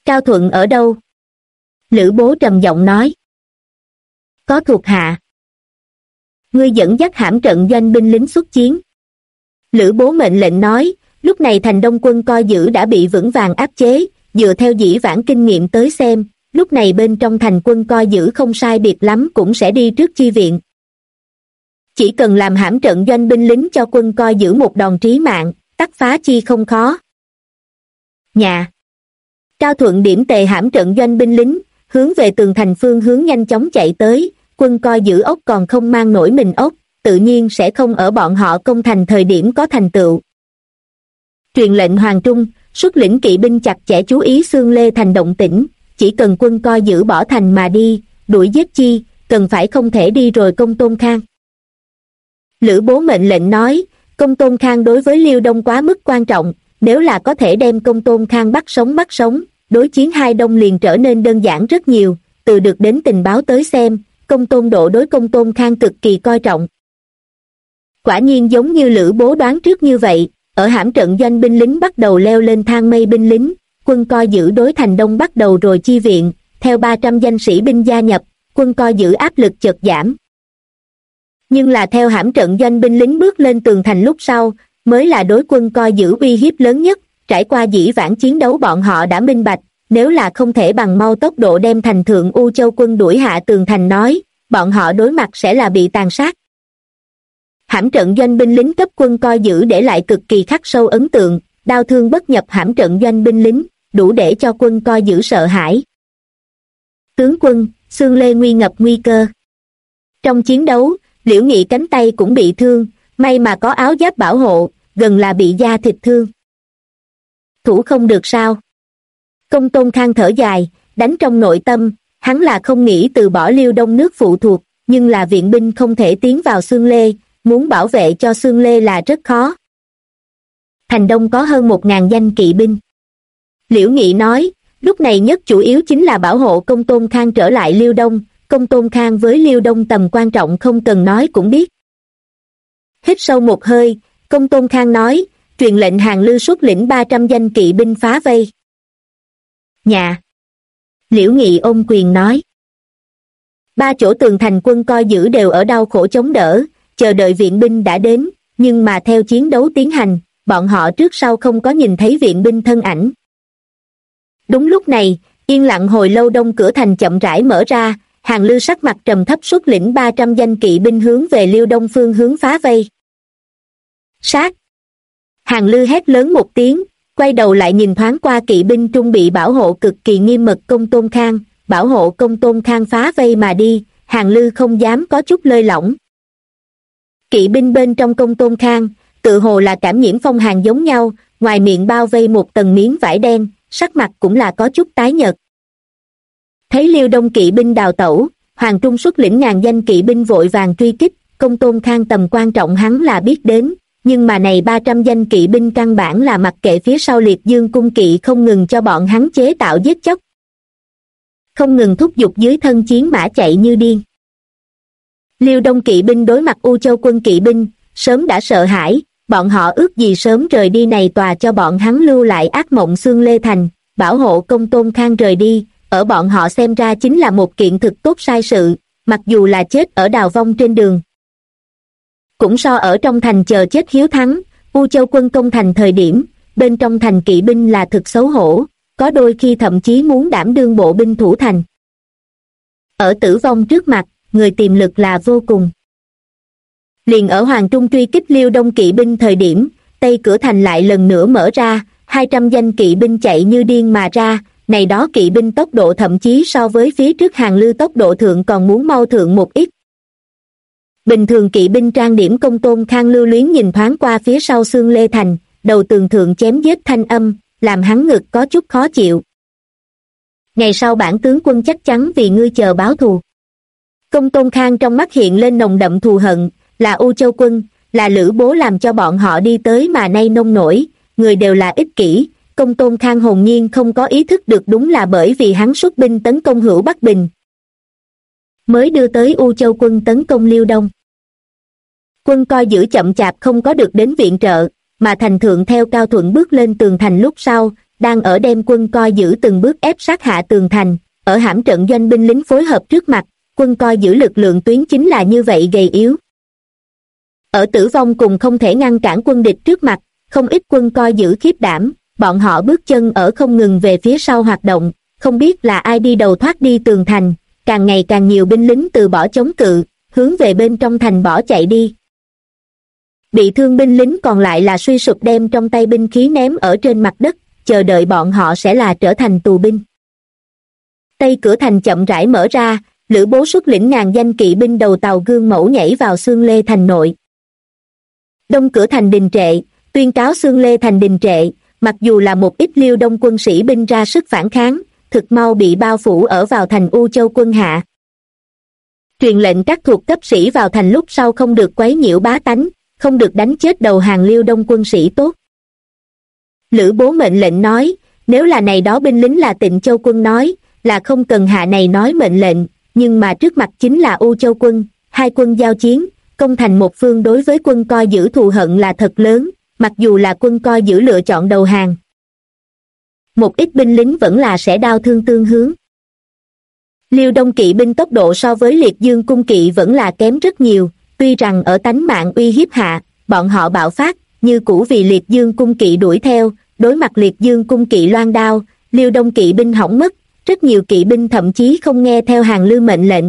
Cao Thuận ở đâu? Lữ Bố trầm giọng nói. Có thuộc hạ. Ngươi dẫn dắt hãm trận doanh binh lính xuất chiến. Lữ Bố mệnh lệnh nói, lúc này thành Đông quân coi giữ đã bị vững vàng áp chế, dựa theo dĩ vãng kinh nghiệm tới xem, lúc này bên trong thành quân coi giữ không sai biệt lắm cũng sẽ đi trước chi viện. Chỉ cần làm hãm trận doanh binh lính cho quân coi giữ một đòn trí mạng, tắc phá chi không khó. Nhà. Cao Thuận điểm tề hãm trận doanh binh lính, hướng về tường thành phương hướng nhanh chóng chạy tới, quân coi giữ ốc còn không mang nổi mình ốc, tự nhiên sẽ không ở bọn họ công thành thời điểm có thành tựu. Truyền lệnh Hoàng Trung, xuất lĩnh kỵ binh chặt chẽ chú ý Xương Lê thành động tĩnh, chỉ cần quân coi giữ bỏ thành mà đi, đuổi giết chi, cần phải không thể đi rồi Công Tôn Khang. Lữ Bố mệnh lệnh nói, Công Tôn Khang đối với Liêu Đông quá mức quan trọng, nếu là có thể đem Công Tôn Khang bắt sống, đối chiến hai đông liền trở nên đơn giản rất nhiều, từ được đến tình báo tới xem, Công Tôn Độ đối Công Tôn Khang cực kỳ coi trọng. Quả nhiên giống như Lữ Bố đoán trước như vậy, ở hãm trận doanh binh lính bắt đầu leo lên thang mây binh lính, quân coi giữ đối thành đông bắt đầu rồi chi viện, theo 300 danh sĩ binh gia nhập, quân coi giữ áp lực chợt giảm. Nhưng là theo hãm trận doanh binh lính bước lên tường thành lúc sau, mới là đối quân coi giữ uy hiếp lớn nhất, trải qua dĩ vãng chiến đấu bọn họ đã minh bạch, nếu là không thể bằng mau tốc độ đem thành thượng U Châu quân đuổi hạ tường thành nói, bọn họ đối mặt sẽ là bị tàn sát. Hãm trận doanh binh lính cấp quân coi giữ để lại cực kỳ khắc sâu ấn tượng, đao thương bất nhập hãm trận doanh binh lính, đủ để cho quân coi giữ sợ hãi. Tướng quân, Xương Lê nguy ngập nguy cơ. Trong chiến đấu, Liễu Nghị cánh tay cũng bị thương, may mà có áo giáp bảo hộ, gần là bị da thịt thương. Thủ không được sao? Công Tôn Khang thở dài, đánh trong nội tâm, hắn là không nghĩ từ bỏ Liêu Đông nước phụ thuộc, nhưng là viện binh không thể tiến vào Xương Lê, muốn bảo vệ cho Xương Lê là rất khó. Thành Đông có hơn 1000 danh kỵ binh. Liễu Nghị nói, lúc này nhất chủ yếu chính là bảo hộ Công Tôn Khang trở lại Liêu Đông, Công Tôn Khang với Liêu Đông tầm quan trọng không cần nói cũng biết. Hít sâu một hơi, Công Tôn Khang nói, truyền lệnh Hàn Lư xuất lĩnh 300 danh kỵ binh phá vây. Nhà. Liễu Nghị ôm quyền nói. 3 chỗ tường thành quân coi giữ đều ở đau khổ chống đỡ, chờ đợi viện binh đã đến, nhưng mà theo chiến đấu tiến hành, bọn họ trước sau không có nhìn thấy viện binh thân ảnh. Đúng lúc này, yên lặng hồi lâu đông cửa thành chậm rãi mở ra, Hàn Lư sắc mặt trầm thấp xuất lĩnh 300 danh kỵ binh hướng về Liêu Đông phương hướng phá vây. Sát! Hàn Lư hét lớn một tiếng, quay đầu lại nhìn thoáng qua kỵ binh trung bị bảo hộ cực kỳ nghiêm mật Công Tôn Khang, bảo hộ Công Tôn Khang phá vây mà đi, Hàn Lư không dám có chút lơi lỏng. Kỵ binh bên trong Công Tôn Khang, tự hồ là cảm nhiễm phong hàn giống nhau, ngoài miệng bao vây một tầng miếng vải đen, sắc mặt cũng là có chút tái nhợt. Thấy Liêu Đông kỵ binh đào tẩu, Hoàng Trung xuất lĩnh ngàn danh kỵ binh vội vàng truy kích, Công Tôn Khang tầm quan trọng hắn là biết đến, nhưng mà này 300 danh kỵ binh căn bản là mặc kệ phía sau Liệt Dương cung kỵ không ngừng cho bọn hắn chế tạo giết chóc. Không ngừng thúc giục dưới thân chiến mã chạy như điên. Liêu Đông kỵ binh đối mặt U Châu quân kỵ binh, sớm đã sợ hãi, bọn họ ước gì sớm rời đi này tòa cho bọn hắn lưu lại ác mộng Xương Lê Thành, bảo hộ Công Tôn Khang rời đi, ở bọn họ xem ra chính là một kiện thực tốt sai sự, mặc dù là chết ở đào vong trên đường. Cũng so ở trong thành chờ chết hiếu thắng, U Châu quân công thành thời điểm, bên trong thành kỵ binh là thực xấu hổ, có đôi khi thậm chí muốn đảm đương bộ binh thủ thành. Ở tử vong trước mặt, người tiềm lực là vô cùng. Liền ở Hoàng Trung truy kích Liêu Đông kỵ binh thời điểm, tây cửa thành lại lần nữa mở ra, 200 danh kỵ binh chạy như điên mà ra, này đó kỵ binh tốc độ thậm chí so với phía trước Hàn Lư tốc độ thượng còn muốn mau thượng một ít. Bình thường kỵ binh trang điểm Công Tôn Khang lưu luyến nhìn thoáng qua phía sau Xương Lê Thành, đầu tường thượng chém giết thanh âm, làm hắn ngực có chút khó chịu. Ngày sau bản tướng quân chắc chắn vì ngươi chờ báo thù. Công Tôn Khang trong mắt hiện lên nồng đậm thù hận, là U Châu quân, là Lữ Bố làm cho bọn họ đi tới mà nay nông nổi, người đều là ích kỷ. Công Tôn Khang hồn nhiên không có ý thức được đúng là bởi vì hắn xuất binh tấn công Hữu Bắc Bình, mới đưa tới U Châu quân tấn công Liêu Đông. Quân coi giữ chậm chạp không có được đến viện trợ, mà thành thượng theo Cao Thuận bước lên tường thành lúc sau, đang ở đem quân coi giữ từng bước ép sát hạ tường thành, ở hãm trận doanh binh lính phối hợp trước mặt, quân coi giữ lực lượng tuyến chính là như vậy gầy yếu. Ở tử vong cùng không thể ngăn cản quân địch trước mặt, không ít quân coi giữ khiếp đảm, bọn họ bước chân ở không ngừng về phía sau hoạt động, không biết là ai đi đầu thoát đi tường thành, càng ngày càng nhiều binh lính từ bỏ chống cự, hướng về bên trong thành bỏ chạy đi. Bị thương binh lính còn lại là suy sụp đem trong tay binh khí ném ở trên mặt đất, chờ đợi bọn họ sẽ là trở thành tù binh. Tây cửa thành chậm rãi mở ra, Lữ Bố xuất lĩnh ngàn danh kỵ binh đầu tàu gương mẫu nhảy vào Xương Lê thành nội. Đông cửa thành đình trệ, tuyên cáo Xương Lê thành đình trệ, mặc dù là một ít Liêu Đông quân sĩ binh ra sức phản kháng, thực mau bị bao phủ ở vào thành U Châu quân hạ. Truyền lệnh các thuộc cấp sĩ vào thành lúc sau không được quấy nhiễu bá tánh, không được đánh chết đầu hàng Liêu Đông quân sĩ tốt. Lữ Bố mệnh lệnh nói, nếu là này đó binh lính là Tịnh Châu quân nói, là không cần hạ này nói mệnh lệnh, nhưng mà trước mặt chính là U Châu quân, hai quân giao chiến, công thành một phương đối với quân coi giữ thù hận là thật lớn, mặc dù là quân coi giữ lựa chọn đầu hàng. Một ít binh lính vẫn là sẽ đau thương tương hướng. Liêu Đông kỵ binh tốc độ so với Liệt Dương cung kỵ vẫn là kém rất nhiều, tuy rằng ở tánh mạng uy hiếp hạ, bọn họ bạo phát, như cũ vì Liệt Dương cung kỵ đuổi theo, đối mặt Liệt Dương cung kỵ loan đao, Liêu Đông kỵ binh hỏng mất, rất nhiều kỵ binh thậm chí không nghe theo Hàng Lư mệnh lệnh.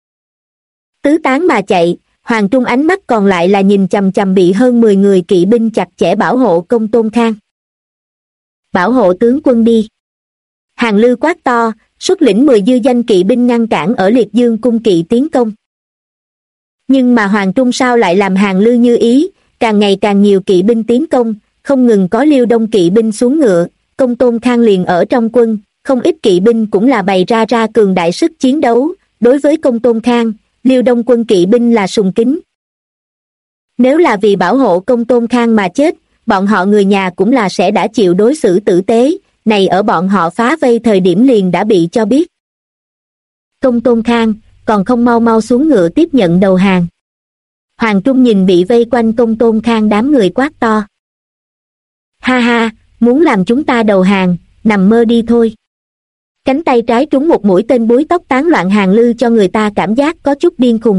Tứ tán mà chạy, Hoàng Trung ánh mắt còn lại là nhìn chằm chằm bị hơn 10 người kỵ binh chặt chẽ bảo hộ Công Tôn Khang. Bảo hộ tướng quân đi. Hàng Lư quát to, xuất lĩnh 10 dư danh kỵ binh ngăn cản ở Liệt Dương cung kỵ tiến công. Nhưng mà Hoàng Trung sao lại làm Hàng Lư như ý, càng ngày càng nhiều kỵ binh tiến công, không ngừng có Liêu Đông kỵ binh xuống ngựa, Công Tôn Khang liền ở trong quân, không ít kỵ binh cũng là bày ra cường đại sức chiến đấu, đối với Công Tôn Khang, Liêu Đông quân kỵ binh là sùng kính. Nếu là vì bảo hộ Công Tôn Khang mà chết, bọn họ người nhà cũng là sẽ đã chịu đối xử tử tế, này ở bọn họ phá vây thời điểm liền đã bị cho biết. Công Tôn Khang, còn không mau mau xuống ngựa tiếp nhận đầu hàng. Hoàng Trung nhìn bị vây quanh Công Tôn Khang đám người quát to. Ha ha, muốn làm chúng ta đầu hàng, nằm mơ đi thôi. Cánh tay trái trúng một mũi tên búi tóc tán loạn Hàng Lư cho người ta cảm giác có chút điên khùng.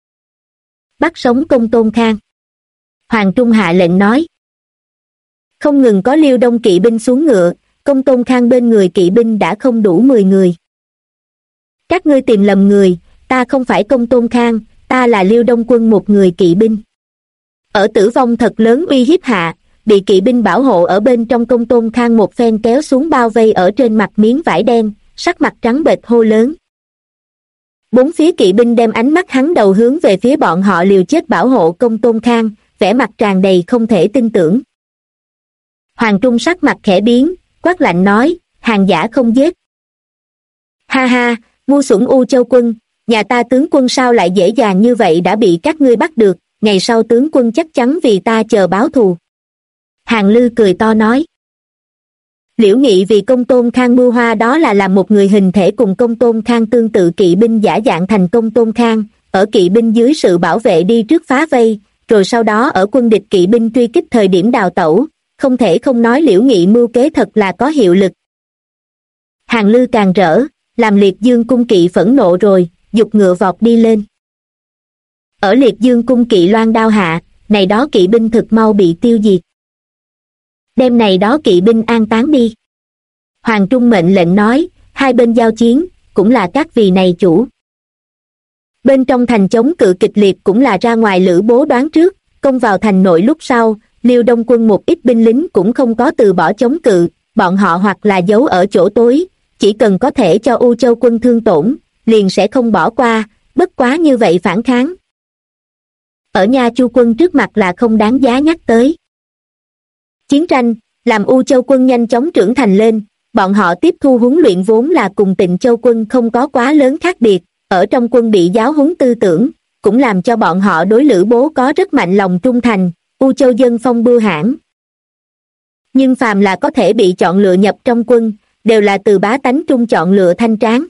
Bắt sống Công Tôn Khang. Hoàng Trung hạ lệnh nói. Không ngừng có Liêu Đông kỵ binh xuống ngựa, Công Tôn Khang bên người kỵ binh đã không đủ 10 người. Các ngươi tìm lầm người, ta không phải Công Tôn Khang, ta là Liêu Đông quân một người kỵ binh. Ở tử vong thật lớn uy hiếp hạ, bị kỵ binh bảo hộ ở bên trong Công Tôn Khang một phen kéo xuống bao vây ở trên mặt miếng vải đen, sắc mặt trắng bệch hô lớn. Bốn phía kỵ binh đem ánh mắt hắn đầu hướng về phía bọn họ liều chết bảo hộ Công Tôn Khang, vẻ mặt tràn đầy không thể tin tưởng. Hoàng Trung sắc mặt khẽ biến, quát lạnh nói, hàng giả không giết. Ha ha, ngu xuẩn U Châu quân, nhà ta tướng quân sao lại dễ dàng như vậy đã bị các ngươi bắt được, ngày sau tướng quân chắc chắn vì ta chờ báo thù. Hàng Lư cười to nói. Liễu Nghị vì Công Tôn Khang mưu hoa đó là làm một người hình thể cùng Công Tôn Khang tương tự kỵ binh giả dạng thành Công Tôn Khang, ở kỵ binh dưới sự bảo vệ đi trước phá vây, rồi sau đó ở quân địch kỵ binh truy kích thời điểm đào tẩu, không thể không nói Liễu Nghị mưu kế thật là có hiệu lực. Hàng Lư càng rỡ, làm Liệt Dương cung kỵ phẫn nộ rồi, giục ngựa vọt đi lên. Ở Liệt Dương cung kỵ loan đao hạ, này đó kỵ binh thực mau bị tiêu diệt. Đêm này đó kỵ binh an táng đi. Hoàng Trung mệnh lệnh nói, hai bên giao chiến, cũng là các vì này chủ. Bên trong thành chống cự kịch liệt cũng là ra ngoài Lữ Bố đoán trước, công vào thành nội lúc sau, Liêu Đông quân một ít binh lính cũng không có từ bỏ chống cự, bọn họ hoặc là giấu ở chỗ tối, chỉ cần có thể cho U Châu quân thương tổn, liền sẽ không bỏ qua, bất quá như vậy phản kháng. Ở Nha Chu quân trước mặt là không đáng giá nhắc tới. Chiến tranh, làm U Châu quân nhanh chóng trưởng thành lên, bọn họ tiếp thu huấn luyện vốn là cùng Tịnh Châu quân không có quá lớn khác biệt, ở trong quân bị giáo huấn tư tưởng, cũng làm cho bọn họ đối Lữ Bố có rất mạnh lòng trung thành, U Châu dân phong bưu hãn. Nhưng phàm là có thể bị chọn lựa nhập trong quân, đều là từ bá tánh trung chọn lựa thanh tráng.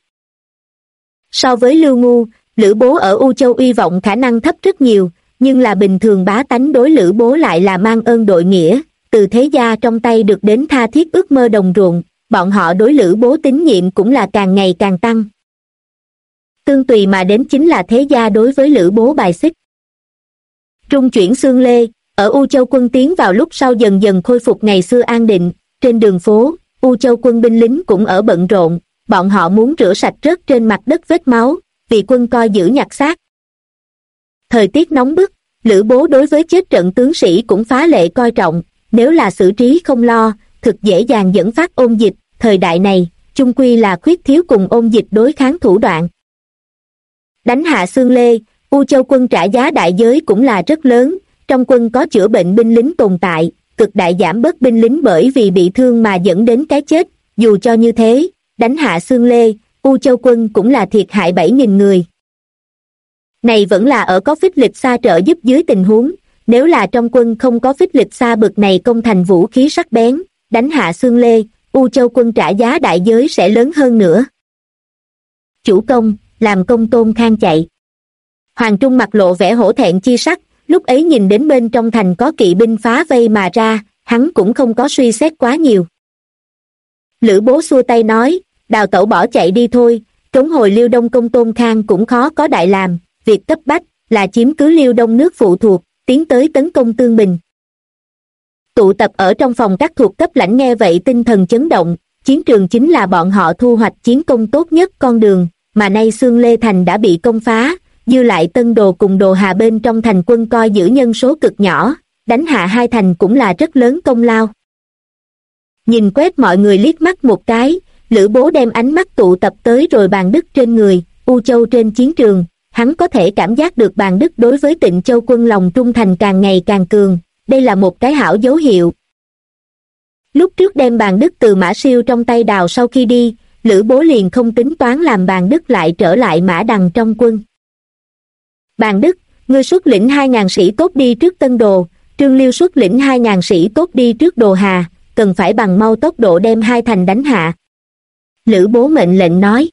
So với Lưu Ngu, Lữ Bố ở U Châu uy vọng khả năng thấp rất nhiều, nhưng là bình thường bá tánh đối Lữ Bố lại là mang ơn đội nghĩa, từ thế gia trong tay được đến tha thiết ước mơ đồng ruộng, bọn họ đối Lữ Bố tín nhiệm cũng là càng ngày càng tăng. Tương tùy mà đến chính là thế gia đối với Lữ Bố bài xích. Trung chuyển xương lê, ở U Châu quân tiến vào lúc sau dần dần khôi phục ngày xưa an định, trên đường phố, U Châu quân binh lính cũng ở bận rộn, bọn họ muốn rửa sạch rớt trên mặt đất vết máu, vì quân coi giữ nhặt xác. Thời tiết nóng bức, Lữ Bố đối với chết trận tướng sĩ cũng phá lệ coi trọng, nếu là xử trí không lo, thực dễ dàng dẫn phát ôn dịch, thời đại này, chung quy là khuyết thiếu cùng ôn dịch đối kháng thủ đoạn. Đánh hạ xương lê, U Châu quân trả giá đại giới cũng là rất lớn, trong quân có chữa bệnh binh lính tồn tại, cực đại giảm bớt binh lính bởi vì bị thương mà dẫn đến cái chết, dù cho như thế, đánh hạ xương lê, U Châu quân cũng là thiệt hại 7.000 người. Này vẫn là ở có phích lịch xa trợ giúp dưới tình huống, nếu là trong quân không có phích lịch xa bực này công thành vũ khí sắc bén, đánh hạ xương lê, U Châu quân trả giá đại giới sẽ lớn hơn nữa. Chủ công, làm công Tôn Khang chạy. Hoàng Trung mặt lộ vẻ hổ thẹn chi sắc, lúc ấy nhìn đến bên trong thành có kỵ binh phá vây mà ra, hắn cũng không có suy xét quá nhiều. Lữ Bố xua tay nói, đào tẩu bỏ chạy đi thôi, trốn hồi Liêu Đông công Tôn Khang cũng khó có đại làm, việc cấp bách là chiếm cứ Liêu Đông nước phụ thuộc, tiến tới tấn công Tương Bình. Tụ tập ở trong phòng các thuộc cấp lãnh nghe vậy tinh thần chấn động, chiến trường chính là bọn họ thu hoạch chiến công tốt nhất con đường, mà nay Xương Lê Thành đã bị công phá, dư lại Tân Đồ cùng Đồ Hà bên trong thành quân coi giữ nhân số cực nhỏ, đánh hạ hai thành cũng là rất lớn công lao. Nhìn quét mọi người liếc mắt một cái, Lữ Bố đem ánh mắt tụ tập tới rồi Bàn Đức trên người, U Châu trên chiến trường, hắn có thể cảm giác được Bàn Đức đối với Tịnh Châu quân lòng trung thành càng ngày càng cường, đây là một cái hảo dấu hiệu. Lúc trước đem Bàn Đức từ Mã Siêu trong tay đào sau khi đi, Lữ Bố liền không tính toán làm Bàn Đức lại trở lại Mã Đằng trong quân. Bàn Đức, ngươi xuất lĩnh 2.000 sĩ tốt đi trước Tân Đồ, Trương Liêu xuất lĩnh 2.000 sĩ tốt đi trước Đồ Hà, cần phải bằng mau tốc độ đem hai thành đánh hạ. Lữ Bố mệnh lệnh nói.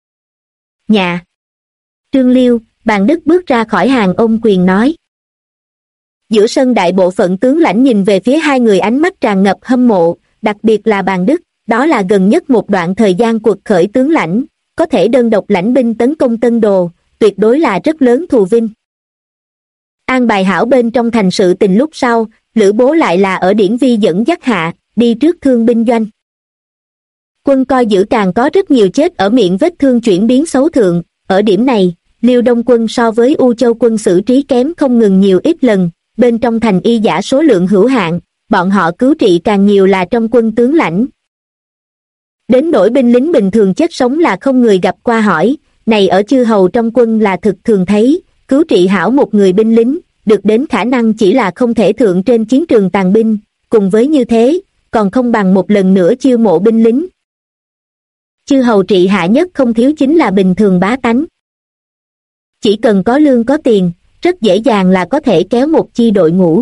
Nhà. Trương Liêu, Bàn Đức bước ra khỏi hàng ôm quyền nói. Giữa sân đại bộ phận tướng lãnh nhìn về phía hai người ánh mắt tràn ngập hâm mộ, đặc biệt là Bàn Đức, đó là gần nhất một đoạn thời gian quật khởi tướng lãnh, có thể đơn độc lãnh binh tấn công Tân Đồ, tuyệt đối là rất lớn thù vinh. An bài hảo bên trong thành sự tình lúc sau, Lữ Bố lại là ở Điển Vi dẫn dắt hạ, đi trước thương binh doanh. Quân coi giữ càng có rất nhiều chết ở miệng vết thương chuyển biến xấu thượng, ở điểm này, Liêu Đông quân so với U Châu quân xử trí kém không ngừng nhiều ít lần, bên trong thành y giả số lượng hữu hạn, bọn họ cứu trị càng nhiều là trong quân tướng lãnh. Đến nỗi binh lính bình thường chết sống là không người gặp qua hỏi, này ở chư hầu trong quân là thực thường thấy, cứu trị hảo một người binh lính, được đến khả năng chỉ là không thể thượng trên chiến trường tàn binh, cùng với như thế, còn không bằng một lần nữa chiêu mộ binh lính. Chư hầu trị hạ nhất không thiếu chính là bình thường bá tánh. Chỉ cần có lương có tiền, rất dễ dàng là có thể kéo một chi đội ngũ.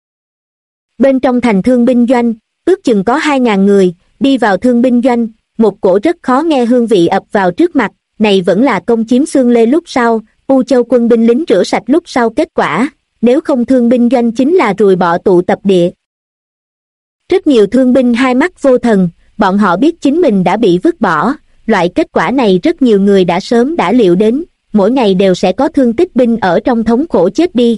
Bên trong thành thương binh doanh, ước chừng có 2.000 người, đi vào thương binh doanh, một cổ rất khó nghe hương vị ập vào trước mặt, này vẫn là công chiếm Xương Lê lúc sau, U Châu quân binh lính rửa sạch lúc sau kết quả, nếu không thương binh doanh chính là ruồi bọ tụ tập địa. Rất nhiều thương binh hai mắt vô thần, bọn họ biết chính mình đã bị vứt bỏ, loại kết quả này rất nhiều người đã sớm đã liệu đến, mỗi ngày đều sẽ có thương tích binh ở trong thống khổ chết đi.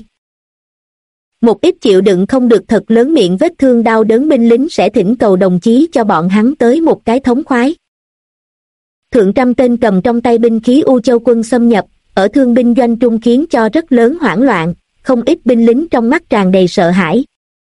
Một ít chịu đựng không được thật lớn miệng vết thương đau đớn binh lính sẽ thỉnh cầu đồng chí cho bọn hắn tới một cái thống khoái. Thượng trăm tên cầm trong tay binh khí U Châu quân xâm nhập, ở thương binh doanh trung khiến cho rất lớn hoảng loạn, không ít binh lính trong mắt tràn đầy sợ hãi.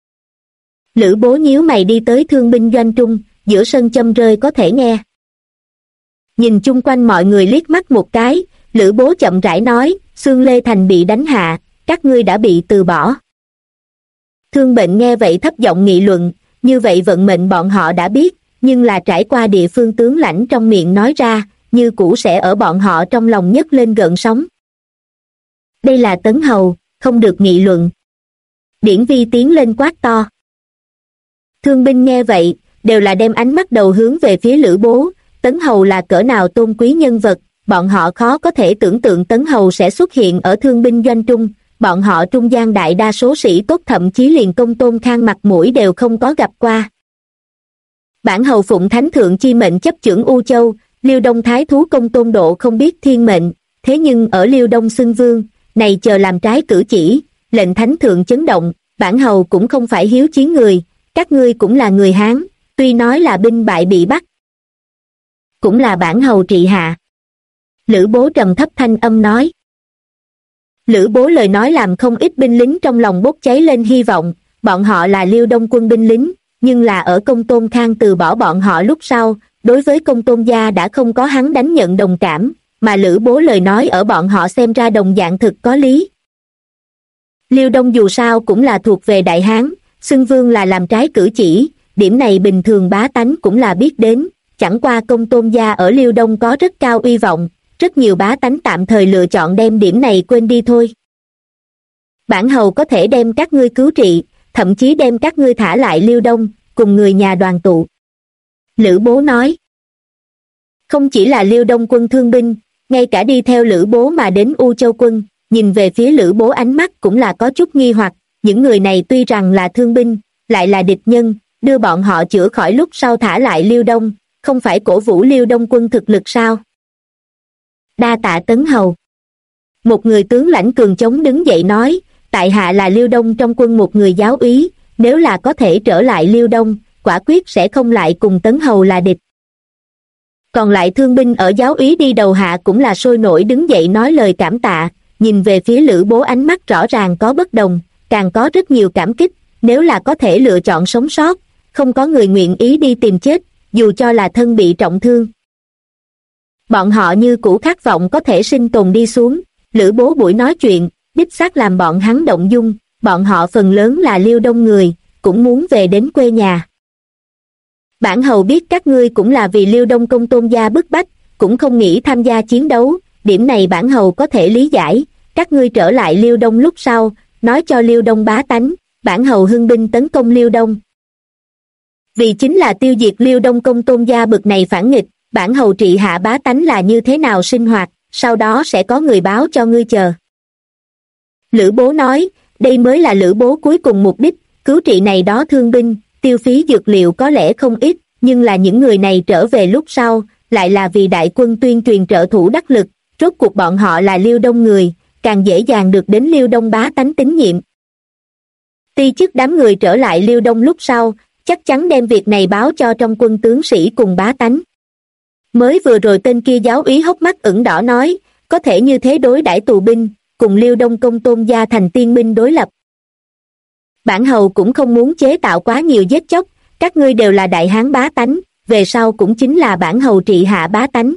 Lữ Bố nhíu mày đi tới thương binh doanh trung, giữa sân châm rơi có thể nghe. Nhìn chung quanh mọi người liếc mắt một cái, Lữ Bố chậm rãi nói, Xương Lê Thành bị đánh hạ, các ngươi đã bị từ bỏ. Thương bệnh nghe vậy thấp giọng nghị luận, như vậy vận mệnh bọn họ đã biết, nhưng là trải qua địa phương tướng lãnh trong miệng nói ra, như cũ sẽ ở bọn họ trong lòng nhấc lên gợn sóng. Đây là Tấn Hầu, không được nghị luận. Điển Vi tiến lên quát to. Thương binh nghe vậy, đều là đem ánh mắt đầu hướng về phía Lữ Bố, Tấn Hầu là cỡ nào tôn quý nhân vật, bọn họ khó có thể tưởng tượng Tấn Hầu sẽ xuất hiện ở thương binh doanh trung, bọn họ trung gian đại đa số sĩ tốt thậm chí liền Công Tôn Khang mặt mũi đều không có gặp qua. Bản hầu phụng thánh thượng chi mệnh chấp chưởng U Châu, Liêu Đông thái thú Công Tôn Độ không biết thiên mệnh, thế nhưng ở Liêu Đông xưng vương, này chờ làm trái cử chỉ, lệnh thánh thượng chấn động, bản hầu cũng không phải hiếu chiến người, các ngươi cũng là người Hán, tuy nói là binh bại bị bắt, cũng là bản hầu trị hạ. Lữ Bố trầm thấp thanh âm nói. Lữ Bố lời nói làm không ít binh lính trong lòng bốc cháy lên hy vọng, bọn họ là Liêu Đông quân binh lính, nhưng là ở Công Tôn Khang từ bỏ bọn họ lúc sau, đối với Công Tôn gia đã không có hắn đánh nhận đồng cảm, mà Lữ Bố lời nói ở bọn họ xem ra đồng dạng thực có lý. Liêu Đông dù sao cũng là thuộc về Đại Hán, xưng vương là làm trái cử chỉ, điểm này bình thường bá tánh cũng là biết đến, chẳng qua Công Tôn gia ở Liêu Đông có rất cao uy vọng, rất nhiều bá tánh tạm thời lựa chọn đem điểm này quên đi thôi. Bản hầu có thể đem các ngươi cứu trị, thậm chí đem các ngươi thả lại Liêu Đông, cùng người nhà đoàn tụ. Lữ Bố nói. Không chỉ là Liêu Đông quân thương binh, ngay cả đi theo Lữ Bố mà đến U Châu quân, nhìn về phía Lữ Bố ánh mắt cũng là có chút nghi hoặc, những người này tuy rằng là thương binh, lại là địch nhân, đưa bọn họ chữa khỏi lúc sau thả lại Liêu Đông, không phải cổ vũ Liêu Đông quân thực lực sao? Đa tạ Tấn hầu. Một người tướng lãnh cường chống đứng dậy nói, tại hạ là Liêu Đông trong quân một người giáo úy, nếu là có thể trở lại Liêu Đông, quả quyết sẽ không lại cùng Tấn hầu là địch. Còn lại thương binh ở giáo úy đi đầu hạ cũng là sôi nổi đứng dậy nói lời cảm tạ, nhìn về phía Lữ Bố ánh mắt rõ ràng có bất đồng, càng có rất nhiều cảm kích, nếu là có thể lựa chọn sống sót, không có người nguyện ý đi tìm chết, dù cho là thân bị trọng thương. Bọn họ như cũ khát vọng có thể sinh tồn đi xuống, Lữ Bố buổi nói chuyện, đích xác làm bọn hắn động dung, bọn họ phần lớn là Liêu Đông người, cũng muốn về đến quê nhà. Bản hầu biết các ngươi cũng là vì Liêu Đông Công Tôn gia bức bách, cũng không nghĩ tham gia chiến đấu, điểm này bản hầu có thể lý giải, các ngươi trở lại Liêu Đông lúc sau, nói cho Liêu Đông bá tánh, bản hầu hưng binh tấn công Liêu Đông. Vì chính là tiêu diệt Liêu Đông Công Tôn gia bực này phản nghịch, bản hầu trị hạ bá tánh là như thế nào sinh hoạt, sau đó sẽ có người báo cho ngươi chờ. Lữ Bố nói, đây mới là Lữ Bố cuối cùng mục đích, cứu trị này đó thương binh, tiêu phí dược liệu có lẽ không ít, nhưng là những người này trở về lúc sau, lại là vì đại quân tuyên truyền trợ thủ đắc lực, rốt cuộc bọn họ là Liêu Đông người, càng dễ dàng được đến Liêu Đông bá tánh tín nhiệm. Ti chức đám người trở lại Liêu Đông lúc sau, chắc chắn đem việc này báo cho trong quân tướng sĩ cùng bá tánh. Mới vừa rồi tên kia giáo úy hốc mắt ửng đỏ nói, có thể như thế đối đãi tù binh, cùng Liêu Đông Công Tôn gia thành tiên minh đối lập. Bản hầu cũng không muốn chế tạo quá nhiều giết chóc, các ngươi đều là đại hán bá tánh, về sau cũng chính là bản hầu trị hạ bá tánh.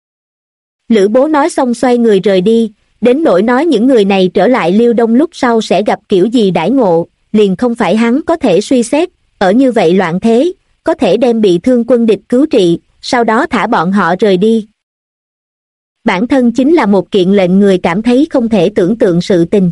Lữ Bố nói xong xoay người rời đi, đến nỗi nói những người này trở lại Liêu Đông lúc sau sẽ gặp kiểu gì đãi ngộ, liền không phải hắn có thể suy xét, ở như vậy loạn thế, có thể đem bị thương quân địch cứu trị, sau đó thả bọn họ rời đi. Bản thân chính là một kiện lệnh người cảm thấy không thể tưởng tượng sự tình.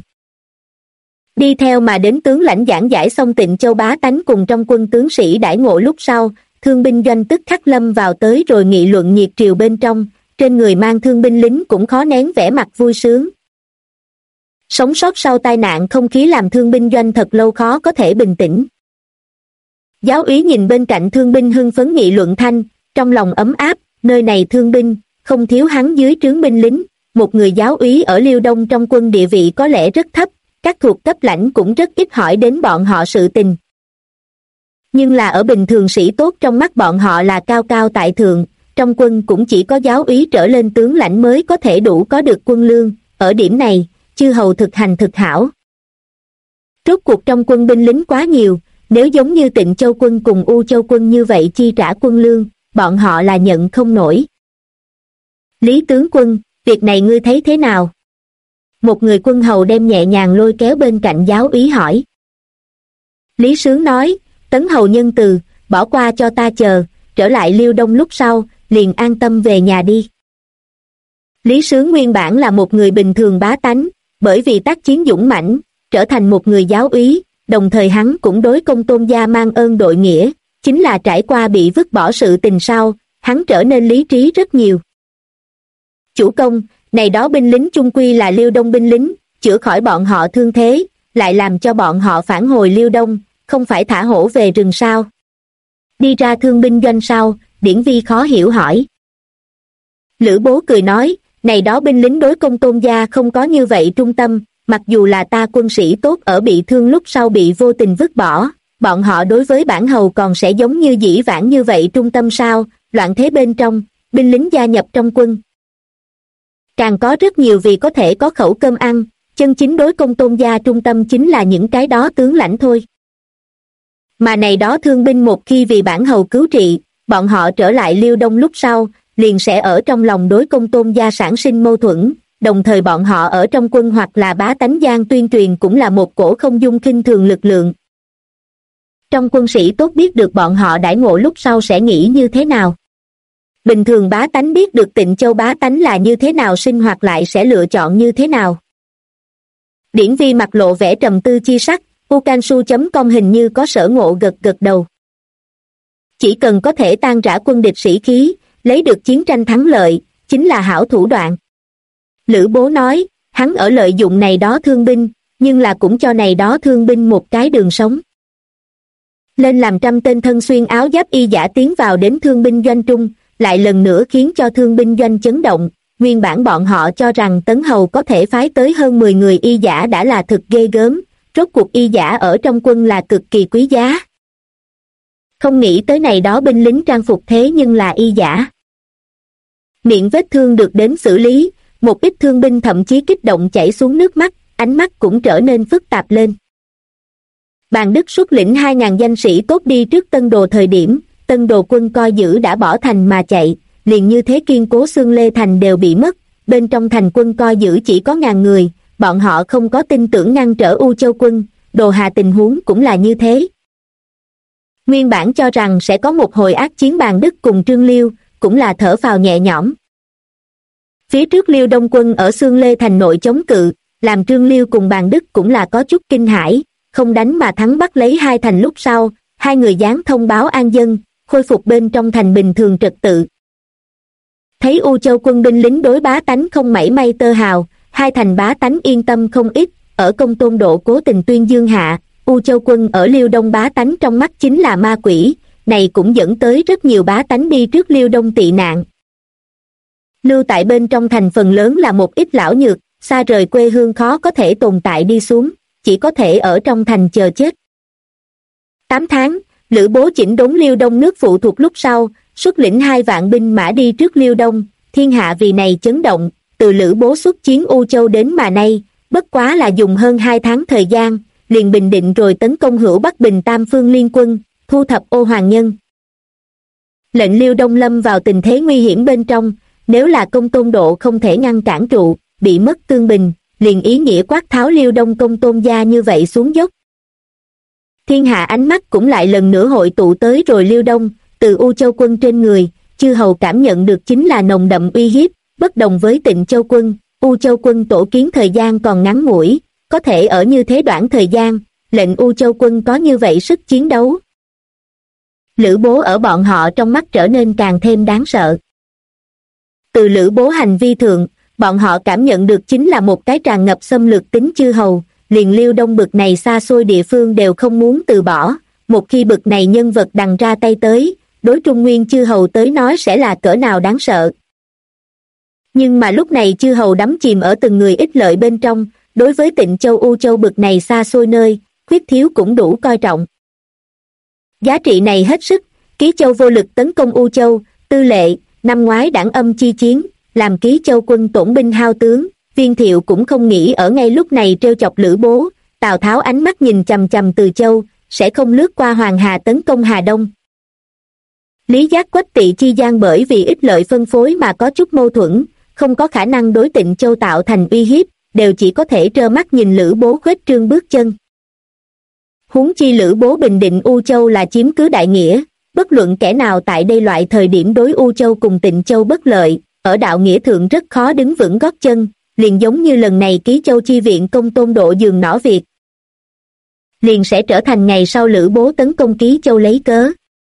Đi theo mà đến tướng lãnh giảng giải xong Tịnh Châu bá tánh cùng trong quân tướng sĩ đãi ngộ lúc sau, thương binh doanh tức khắc lâm vào tới rồi nghị luận nhiệt triều bên trong, trên người mang thương binh lính cũng khó nén vẻ mặt vui sướng. Sống sót sau tai nạn không khí làm thương binh doanh thật lâu khó có thể bình tĩnh. Giáo úy nhìn bên cạnh thương binh hưng phấn nghị luận thanh, trong lòng ấm áp, nơi này thương binh, không thiếu hắn dưới trướng binh lính, một người giáo úy ở Liêu Đông trong quân địa vị có lẽ rất thấp, các thuộc cấp lãnh cũng rất ít hỏi đến bọn họ sự tình. Nhưng là ở bình thường sĩ tốt trong mắt bọn họ là cao cao tại thượng, trong quân cũng chỉ có giáo úy trở lên tướng lãnh mới có thể đủ có được quân lương, ở điểm này, chư hầu thực hành thực hảo. Rốt cuộc trong quân binh lính quá nhiều, nếu giống như Tịnh Châu quân cùng U Châu quân như vậy chi trả quân lương, bọn họ là nhận không nổi. Lý tướng quân, việc này ngươi thấy thế nào? Một người quân hầu đem nhẹ nhàng lôi kéo bên cạnh giáo úy hỏi. Lý Sướng nói, Tấn hầu nhân từ, bỏ qua cho ta chờ, trở lại Liêu Đông lúc sau, liền an tâm về nhà đi. Lý Sướng nguyên bản là một người bình thường bá tánh, bởi vì tác chiến dũng mãnh, trở thành một người giáo úy, đồng thời hắn cũng đối Công Tôn gia mang ơn đội nghĩa, chính là trải qua bị vứt bỏ sự tình sau, hắn trở nên lý trí rất nhiều. Chủ công, này đó binh lính chung quy là Liêu Đông binh lính, chữa khỏi bọn họ thương thế, lại làm cho bọn họ phản hồi Liêu Đông, không phải thả hổ về rừng sao? Đi ra thương binh doanh sao? Điển Vi khó hiểu hỏi. Lữ Bố cười nói, này đó binh lính đối công Tôn gia không có như vậy trung tâm, mặc dù là ta quân sĩ tốt ở bị thương lúc sau bị vô tình vứt bỏ, bọn họ đối với bản hầu còn sẽ giống như dĩ vãng như vậy trung tâm sao? Loạn thế bên trong, binh lính gia nhập trong quân. Càng có rất nhiều vì có thể có khẩu cơm ăn, chân chính đối công Tôn gia trung tâm chính là những cái đó tướng lãnh thôi. Mà này đó thương binh một khi vì bản hầu cứu trị, bọn họ trở lại Liêu Đông lúc sau, liền sẽ ở trong lòng đối công Tôn gia sản sinh mâu thuẫn, đồng thời bọn họ ở trong quân hoặc là bá tánh gian tuyên truyền cũng là một cổ không dung khinh thường lực lượng. Trong quân sĩ tốt biết được bọn họ đãi ngộ lúc sau sẽ nghĩ như thế nào. Bình thường bá tánh biết được Tịnh Châu bá tánh là như thế nào sinh hoạt lại sẽ lựa chọn như thế nào. Điển Vi mặt lộ vẻ trầm tư chi sắc, ucansu.com hình như có sở ngộ gật gật đầu. Chỉ cần có thể tan rã quân địch sĩ khí, lấy được chiến tranh thắng lợi, chính là hảo thủ đoạn. Lữ Bố nói, hắn ở lợi dụng này đó thương binh, nhưng là cũng cho này đó thương binh một cái đường sống. Lên làm 100 tên thân xuyên áo giáp y giả tiến vào đến thương binh doanh trung, lại lần nữa khiến cho thương binh doanh chấn động. Nguyên bản bọn họ cho rằng Tấn Hầu có thể phái tới hơn 10 người y giả đã là thực ghê gớm, rốt cuộc y giả ở trong quân là cực kỳ quý giá. Không nghĩ tới này đó binh lính trang phục thế nhưng là y giả. Miệng vết thương được đến xử lý, một ít thương binh thậm chí kích động chảy xuống nước mắt, ánh mắt cũng trở nên phức tạp lên. Bàn Đức xuất lĩnh 2.000 danh sĩ tốt đi trước Tân Đồ thời điểm, Tân Đồ quân coi giữ đã bỏ thành mà chạy, liền như thế kiên cố xương Lê Thành đều bị mất, bên trong thành quân coi giữ chỉ có 1.000 người, bọn họ không có tin tưởng ngăn trở U Châu quân, Đồ Hà tình huống cũng là như thế. Nguyên bản cho rằng sẽ có một hồi ác chiến Bàn Đức cùng Trương Liêu, cũng là thở phào nhẹ nhõm. Phía trước Liêu Đông quân ở xương Lê Thành nội chống cự, làm Trương Liêu cùng Bàn Đức cũng là có chút kinh hãi, không đánh mà thắng bắt lấy hai thành lúc sau, hai người giáng thông báo an dân, khôi phục bên trong thành bình thường trật tự. Thấy U Châu quân binh lính đối bá tánh không mảy may tơ hào, hai thành bá tánh yên tâm không ít, ở Công Tôn Độ cố tình tuyên dương hạ, U Châu quân ở Liêu Đông bá tánh trong mắt chính là ma quỷ, này cũng dẫn tới rất nhiều bá tánh đi trước Liêu Đông tị nạn. Lưu tại bên trong thành phần lớn là một ít lão nhược, xa rời quê hương khó có thể tồn tại đi xuống, chỉ có thể ở trong thành chờ chết. 8 tháng, Lữ Bố chỉnh đốn Liêu Đông nước phụ thuộc lúc sau, xuất lĩnh 2 vạn binh mã đi trước Liêu Đông, thiên hạ vì này chấn động, từ Lữ Bố xuất chiến U Châu đến mà nay, bất quá là dùng hơn 2 tháng thời gian, liền bình định rồi tấn công Hữu Bắc Bình Tam phương liên quân, thu thập Ô Hoàng Nhân. Lệnh Liêu Đông lâm vào tình thế nguy hiểm bên trong, nếu là Công Tôn Độ không thể ngăn cản trụ, bị mất tương bình, liền ý nghĩa quát tháo Liêu Đông Công Tôn gia như vậy xuống dốc. Thiên hạ ánh mắt cũng lại lần nữa hội tụ tới rồi Liêu Đông, từ U Châu quân trên người, chư hầu cảm nhận được chính là nồng đậm uy hiếp, bất đồng với Tịnh Châu quân, U Châu quân tổ kiến thời gian còn ngắn ngủi, có thể ở như thế đoạn thời gian, lệnh U Châu quân có như vậy sức chiến đấu. Lữ Bố ở bọn họ trong mắt trở nên càng thêm đáng sợ. Từ Lữ Bố hành vi thượng, bọn họ cảm nhận được chính là một cái tràn ngập xâm lược tính chư hầu, liền Liêu Đông bực này xa xôi địa phương đều không muốn từ bỏ, một khi bực này nhân vật đằng ra tay tới, đối Trung Nguyên chư hầu tới nói sẽ là cỡ nào đáng sợ. Nhưng mà lúc này chư hầu đắm chìm ở từng người ích lợi bên trong, đối với Tịnh Châu U Châu bực này xa xôi nơi, khuyết thiếu cũng đủ coi trọng. Giá trị này hết sức, Ký Châu vô lực tấn công U Châu, Tư Lệ, năm ngoái đảng âm chi chiến, làm Ký Châu quân tổn binh hao tướng, Viên Thiệu cũng không nghĩ ở ngay lúc này trêu chọc Lữ Bố, Tào Tháo ánh mắt nhìn chằm chằm Từ Châu, sẽ không lướt qua Hoàng Hà tấn công Hà Đông. Lý Giác Quách Tỵ chi gian bởi vì ích lợi phân phối mà có chút mâu thuẫn, không có khả năng đối Tịnh Châu tạo thành uy hiếp, đều chỉ có thể trơ mắt nhìn Lữ Bố khuếch trương bước chân. Huống chi Lữ Bố bình định U Châu là chiếm cứ đại nghĩa, bất luận kẻ nào tại đây loại thời điểm đối U Châu cùng Tịnh Châu bất lợi, ở đạo nghĩa thượng rất khó đứng vững gót chân, liền giống như lần này Ký Châu chi viện Công Tôn Độ giường nỏ Việt. Liền sẽ trở thành ngày sau Lữ Bố tấn công Ký Châu lấy cớ.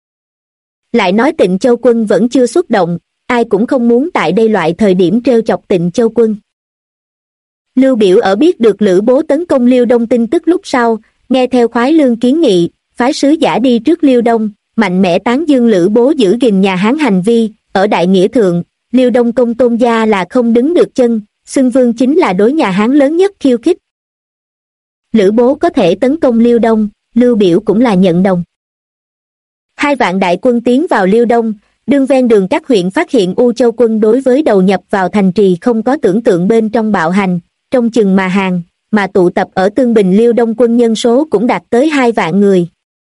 Lại nói Tịnh Châu quân vẫn chưa xuất động, ai cũng không muốn tại đây loại thời điểm trêu chọc Tịnh Châu quân. Lưu Biểu ở biết được Lữ Bố tấn công Liêu Đông tin tức lúc sau, nghe theo Khoái Lương kiến nghị, phái sứ giả đi trước Liêu Đông, mạnh mẽ tán dương Lữ Bố giữ gìn nhà Hán hành vi, ở Đại Nghĩa Thượng, Liêu Đông Công Tôn gia là không đứng được chân, xưng vương chính là đối nhà Hán lớn nhất khiêu khích. Lữ Bố có thể tấn công Liêu Đông, Lưu Biểu cũng là nhận đồng. 2 vạn đại quân tiến vào Liêu Đông, đương ven đường các huyện phát hiện U Châu quân đối với đầu nhập vào thành trì không có tưởng tượng bên trong bạo hành, trong chừng mà hàng, mà tụ tập ở Tương Bình Liêu Đông quân nhân số cũng đạt tới 2 vạn người.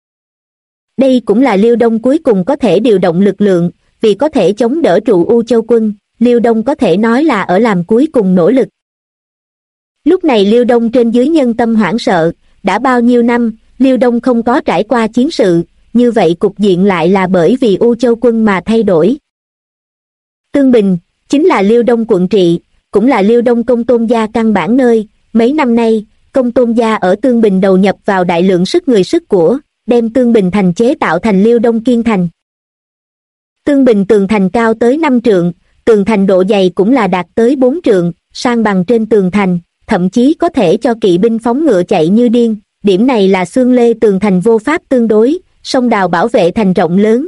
Đây cũng là Liêu Đông cuối cùng có thể điều động lực lượng, vì có thể chống đỡ trụ U Châu quân, Liêu Đông có thể nói là ở làm cuối cùng nỗ lực. Lúc này Liêu Đông trên dưới nhân tâm hoảng sợ, đã bao nhiêu năm, Liêu Đông không có trải qua chiến sự, như vậy cục diện lại là bởi vì U Châu quân mà thay đổi. Tương Bình, chính là Liêu Đông quận trị, cũng là Liêu Đông Công Tôn gia căn bản nơi, mấy năm nay, Công Tôn gia ở Tương Bình đầu nhập vào đại lượng sức người sức của, đem Tương Bình thành chế tạo thành Liêu Đông Kiên Thành. Tương Bình tường thành cao tới 5 trượng, tường thành độ dày cũng là đạt tới 4 trượng, san bằng trên tường thành, thậm chí có thể cho kỵ binh phóng ngựa chạy như điên, điểm này là xương lê tường thành vô pháp tương đối, sông đào bảo vệ thành rộng lớn.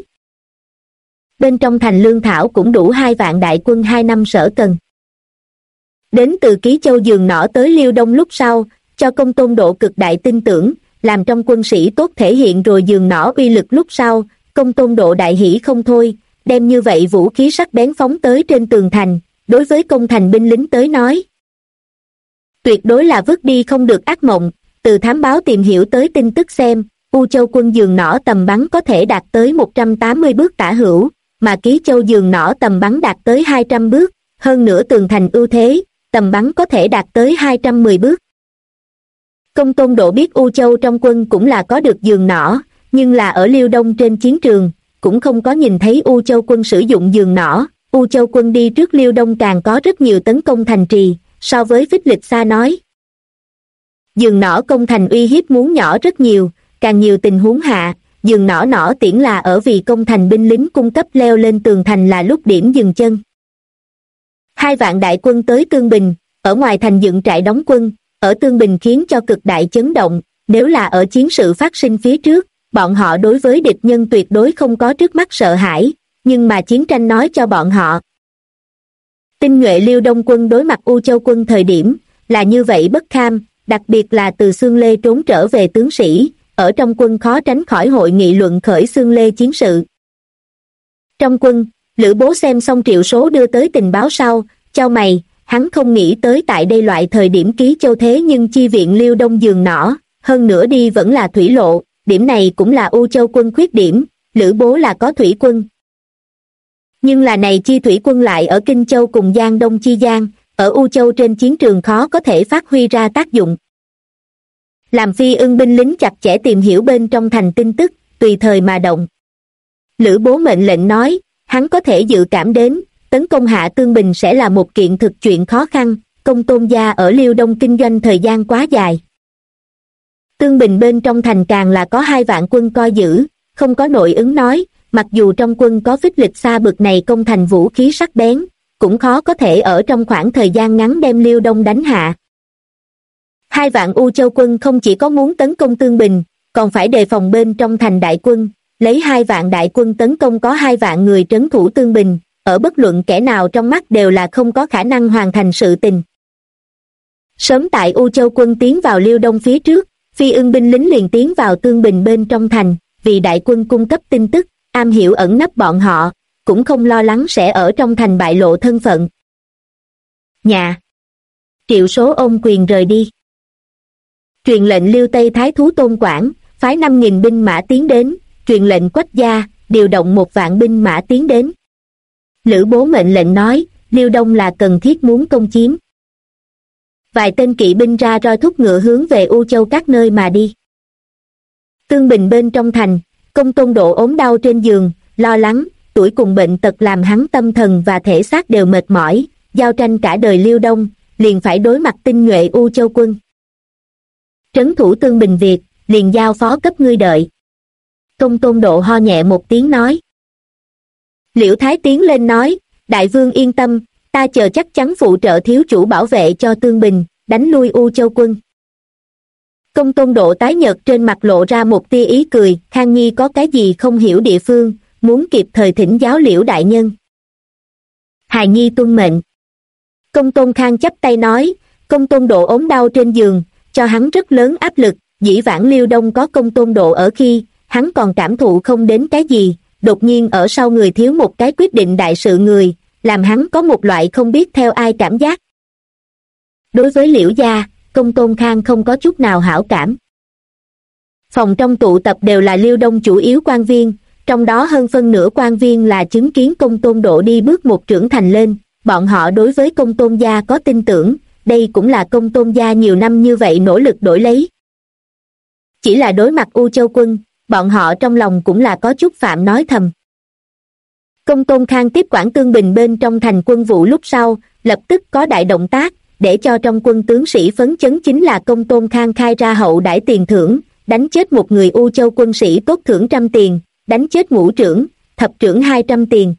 Bên trong thành lương thảo cũng đủ 2 vạn đại quân 2 năm sở cần. Đến từ Ký Châu Giường Nỏ tới Liêu Đông lúc sau, cho Công Tôn Độ cực đại tin tưởng, làm trong quân sĩ tốt thể hiện rồi Giường Nỏ uy lực lúc sau, Công Tôn Độ đại hỷ không thôi, đem như vậy vũ khí sắc bén phóng tới trên tường thành, đối với công thành binh lính tới nói. Tuyệt đối là vứt đi không được ác mộng, từ thám báo tìm hiểu tới tin tức xem, U Châu quân Giường Nỏ tầm bắn có thể đạt tới 180 bước tả hữu, mà Ký Châu Giường Nỏ tầm bắn đạt tới 200 bước, hơn nữa tường thành ưu thế, tầm bắn có thể đạt tới 210 bước. Công Tôn Độ biết U Châu trong quân cũng là có được giường nỏ, nhưng là ở Liêu Đông trên chiến trường, cũng không có nhìn thấy U Châu quân sử dụng giường nỏ. U Châu quân đi trước Liêu Đông càng có rất nhiều tấn công thành trì, so với Phích Lịch Sa nói. Giường nỏ công thành uy hiếp muốn nhỏ rất nhiều, càng nhiều tình huống hạ, giường nỏ tiễn là ở vì công thành binh lính cung cấp leo lên tường thành là lúc điểm dừng chân. 2 vạn đại quân tới Tương Bình, ở ngoài thành dựng trại đóng quân, ở Tương Bình khiến cho cực đại chấn động, nếu là ở chiến sự phát sinh phía trước, bọn họ đối với địch nhân tuyệt đối không có trước mắt sợ hãi, nhưng mà chiến tranh nói cho bọn họ. Tinh nhuệ Liêu Đông quân đối mặt U Châu quân thời điểm, là như vậy bất kham, đặc biệt là từ Xương Lê trốn trở về tướng sĩ, ở trong quân khó tránh khỏi hội nghị luận khởi Xương Lê chiến sự. Trong quân, Lữ Bố xem xong Triệu Số đưa tới tình báo sau, chau mày, hắn không nghĩ tới tại đây loại thời điểm Ký Châu thế nhưng chi viện Liêu Đông giường nỏ, hơn nữa đi vẫn là thủy lộ, điểm này cũng là U Châu quân khuyết điểm, Lữ Bố là có thủy quân. Nhưng là này chi thủy quân lại ở Kinh Châu cùng Giang Đông chi Giang, ở U Châu trên chiến trường khó có thể phát huy ra tác dụng. Làm Phi Ưng binh lính chặt chẽ tìm hiểu bên trong thành tin tức, tùy thời mà động. Lữ Bố mệnh lệnh nói, hắn có thể dự cảm đến, tấn công hạ Tương Bình sẽ là một kiện thực chuyện khó khăn, Công Tôn gia ở Liêu Đông kinh doanh thời gian quá dài. Tương Bình bên trong thành càng là có 2 vạn quân coi giữ, không có nội ứng nói, mặc dù trong quân có Phích Lịch Sa bực này công thành vũ khí sắc bén, cũng khó có thể ở trong khoảng thời gian ngắn đem Liêu Đông đánh hạ. 2 vạn U Châu quân không chỉ có muốn tấn công Tương Bình, còn phải đề phòng bên trong thành đại quân, lấy 2 vạn đại quân tấn công có 2 vạn người trấn thủ Tương Bình, ở bất luận kẻ nào trong mắt đều là không có khả năng hoàn thành sự tình. Sớm tại U Châu quân tiến vào Liêu Đông phía trước, Phi Ưng binh lính liền tiến vào Tương Bình bên trong thành, vì đại quân cung cấp tin tức, am hiểu ẩn nấp bọn họ, cũng không lo lắng sẽ ở trong thành bại lộ thân phận. Nhà Triệu Số ôm quyền rời đi. Truyền lệnh Liêu Tây Thái Thú Tôn Quảng, phái 5.000 binh mã tiến đến, truyền lệnh Quách Gia, điều động 1 vạn binh mã tiến đến. Lữ Bố mệnh lệnh nói, Liêu Đông là cần thiết muốn công chiếm. Vài tên kỵ binh ra roi thúc ngựa hướng về U Châu các nơi mà đi. Tương Bình bên trong thành, Công Tôn Độ ốm đau trên giường, lo lắng, tuổi cùng bệnh tật làm hắn tâm thần và thể xác đều mệt mỏi, giao tranh cả đời Liêu Đông, liền phải đối mặt tinh nhuệ U Châu quân. Trấn thủ Tương Bình việc, liền giao phó cấp ngươi đợi. Công Tôn Độ ho nhẹ một tiếng nói. Liễu Thái tiến lên nói, đại vương yên tâm, ta chờ chắc chắn phụ trợ thiếu chủ bảo vệ cho Tương Bình, đánh lui U Châu quân. Công Tôn Độ tái nhợt trên mặt lộ ra một tia ý cười, Khang Nhi có cái gì không hiểu địa phương, muốn kịp thời thỉnh giáo Liễu đại nhân. Hài Nhi tuân mệnh. Công Tôn Khang chắp tay nói. Công Tôn Độ ốm đau trên giường, cho hắn rất lớn áp lực, dĩ vãng Liêu Đông có Công Tôn Độ ở khi, hắn còn cảm thụ không đến cái gì, đột nhiên ở sau người thiếu một cái quyết định đại sự người, làm hắn có một loại không biết theo ai cảm giác. Đối với Liễu gia, Công Tôn Khang không có chút nào hảo cảm. Phòng trong tụ tập đều là Liêu Đông chủ yếu quan viên, trong đó hơn phân nửa quan viên là chứng kiến Công Tôn Độ đi bước một trưởng thành lên, bọn họ đối với Công Tôn gia có tin tưởng, đây cũng là Công Tôn gia nhiều năm như vậy nỗ lực đổi lấy. Chỉ là đối mặt U Châu quân, bọn họ trong lòng cũng là có chút phạm nói thầm. Công Tôn Khang tiếp quản Tương Bình bên trong thành quân vụ lúc sau, lập tức có đại động tác, để cho trong quân tướng sĩ phấn chấn chính là Công Tôn Khang khai ra hậu đãi tiền thưởng, đánh chết một người U Châu quân sĩ tốt thưởng 100 tiền, đánh chết ngũ trưởng, thập trưởng 200 tiền.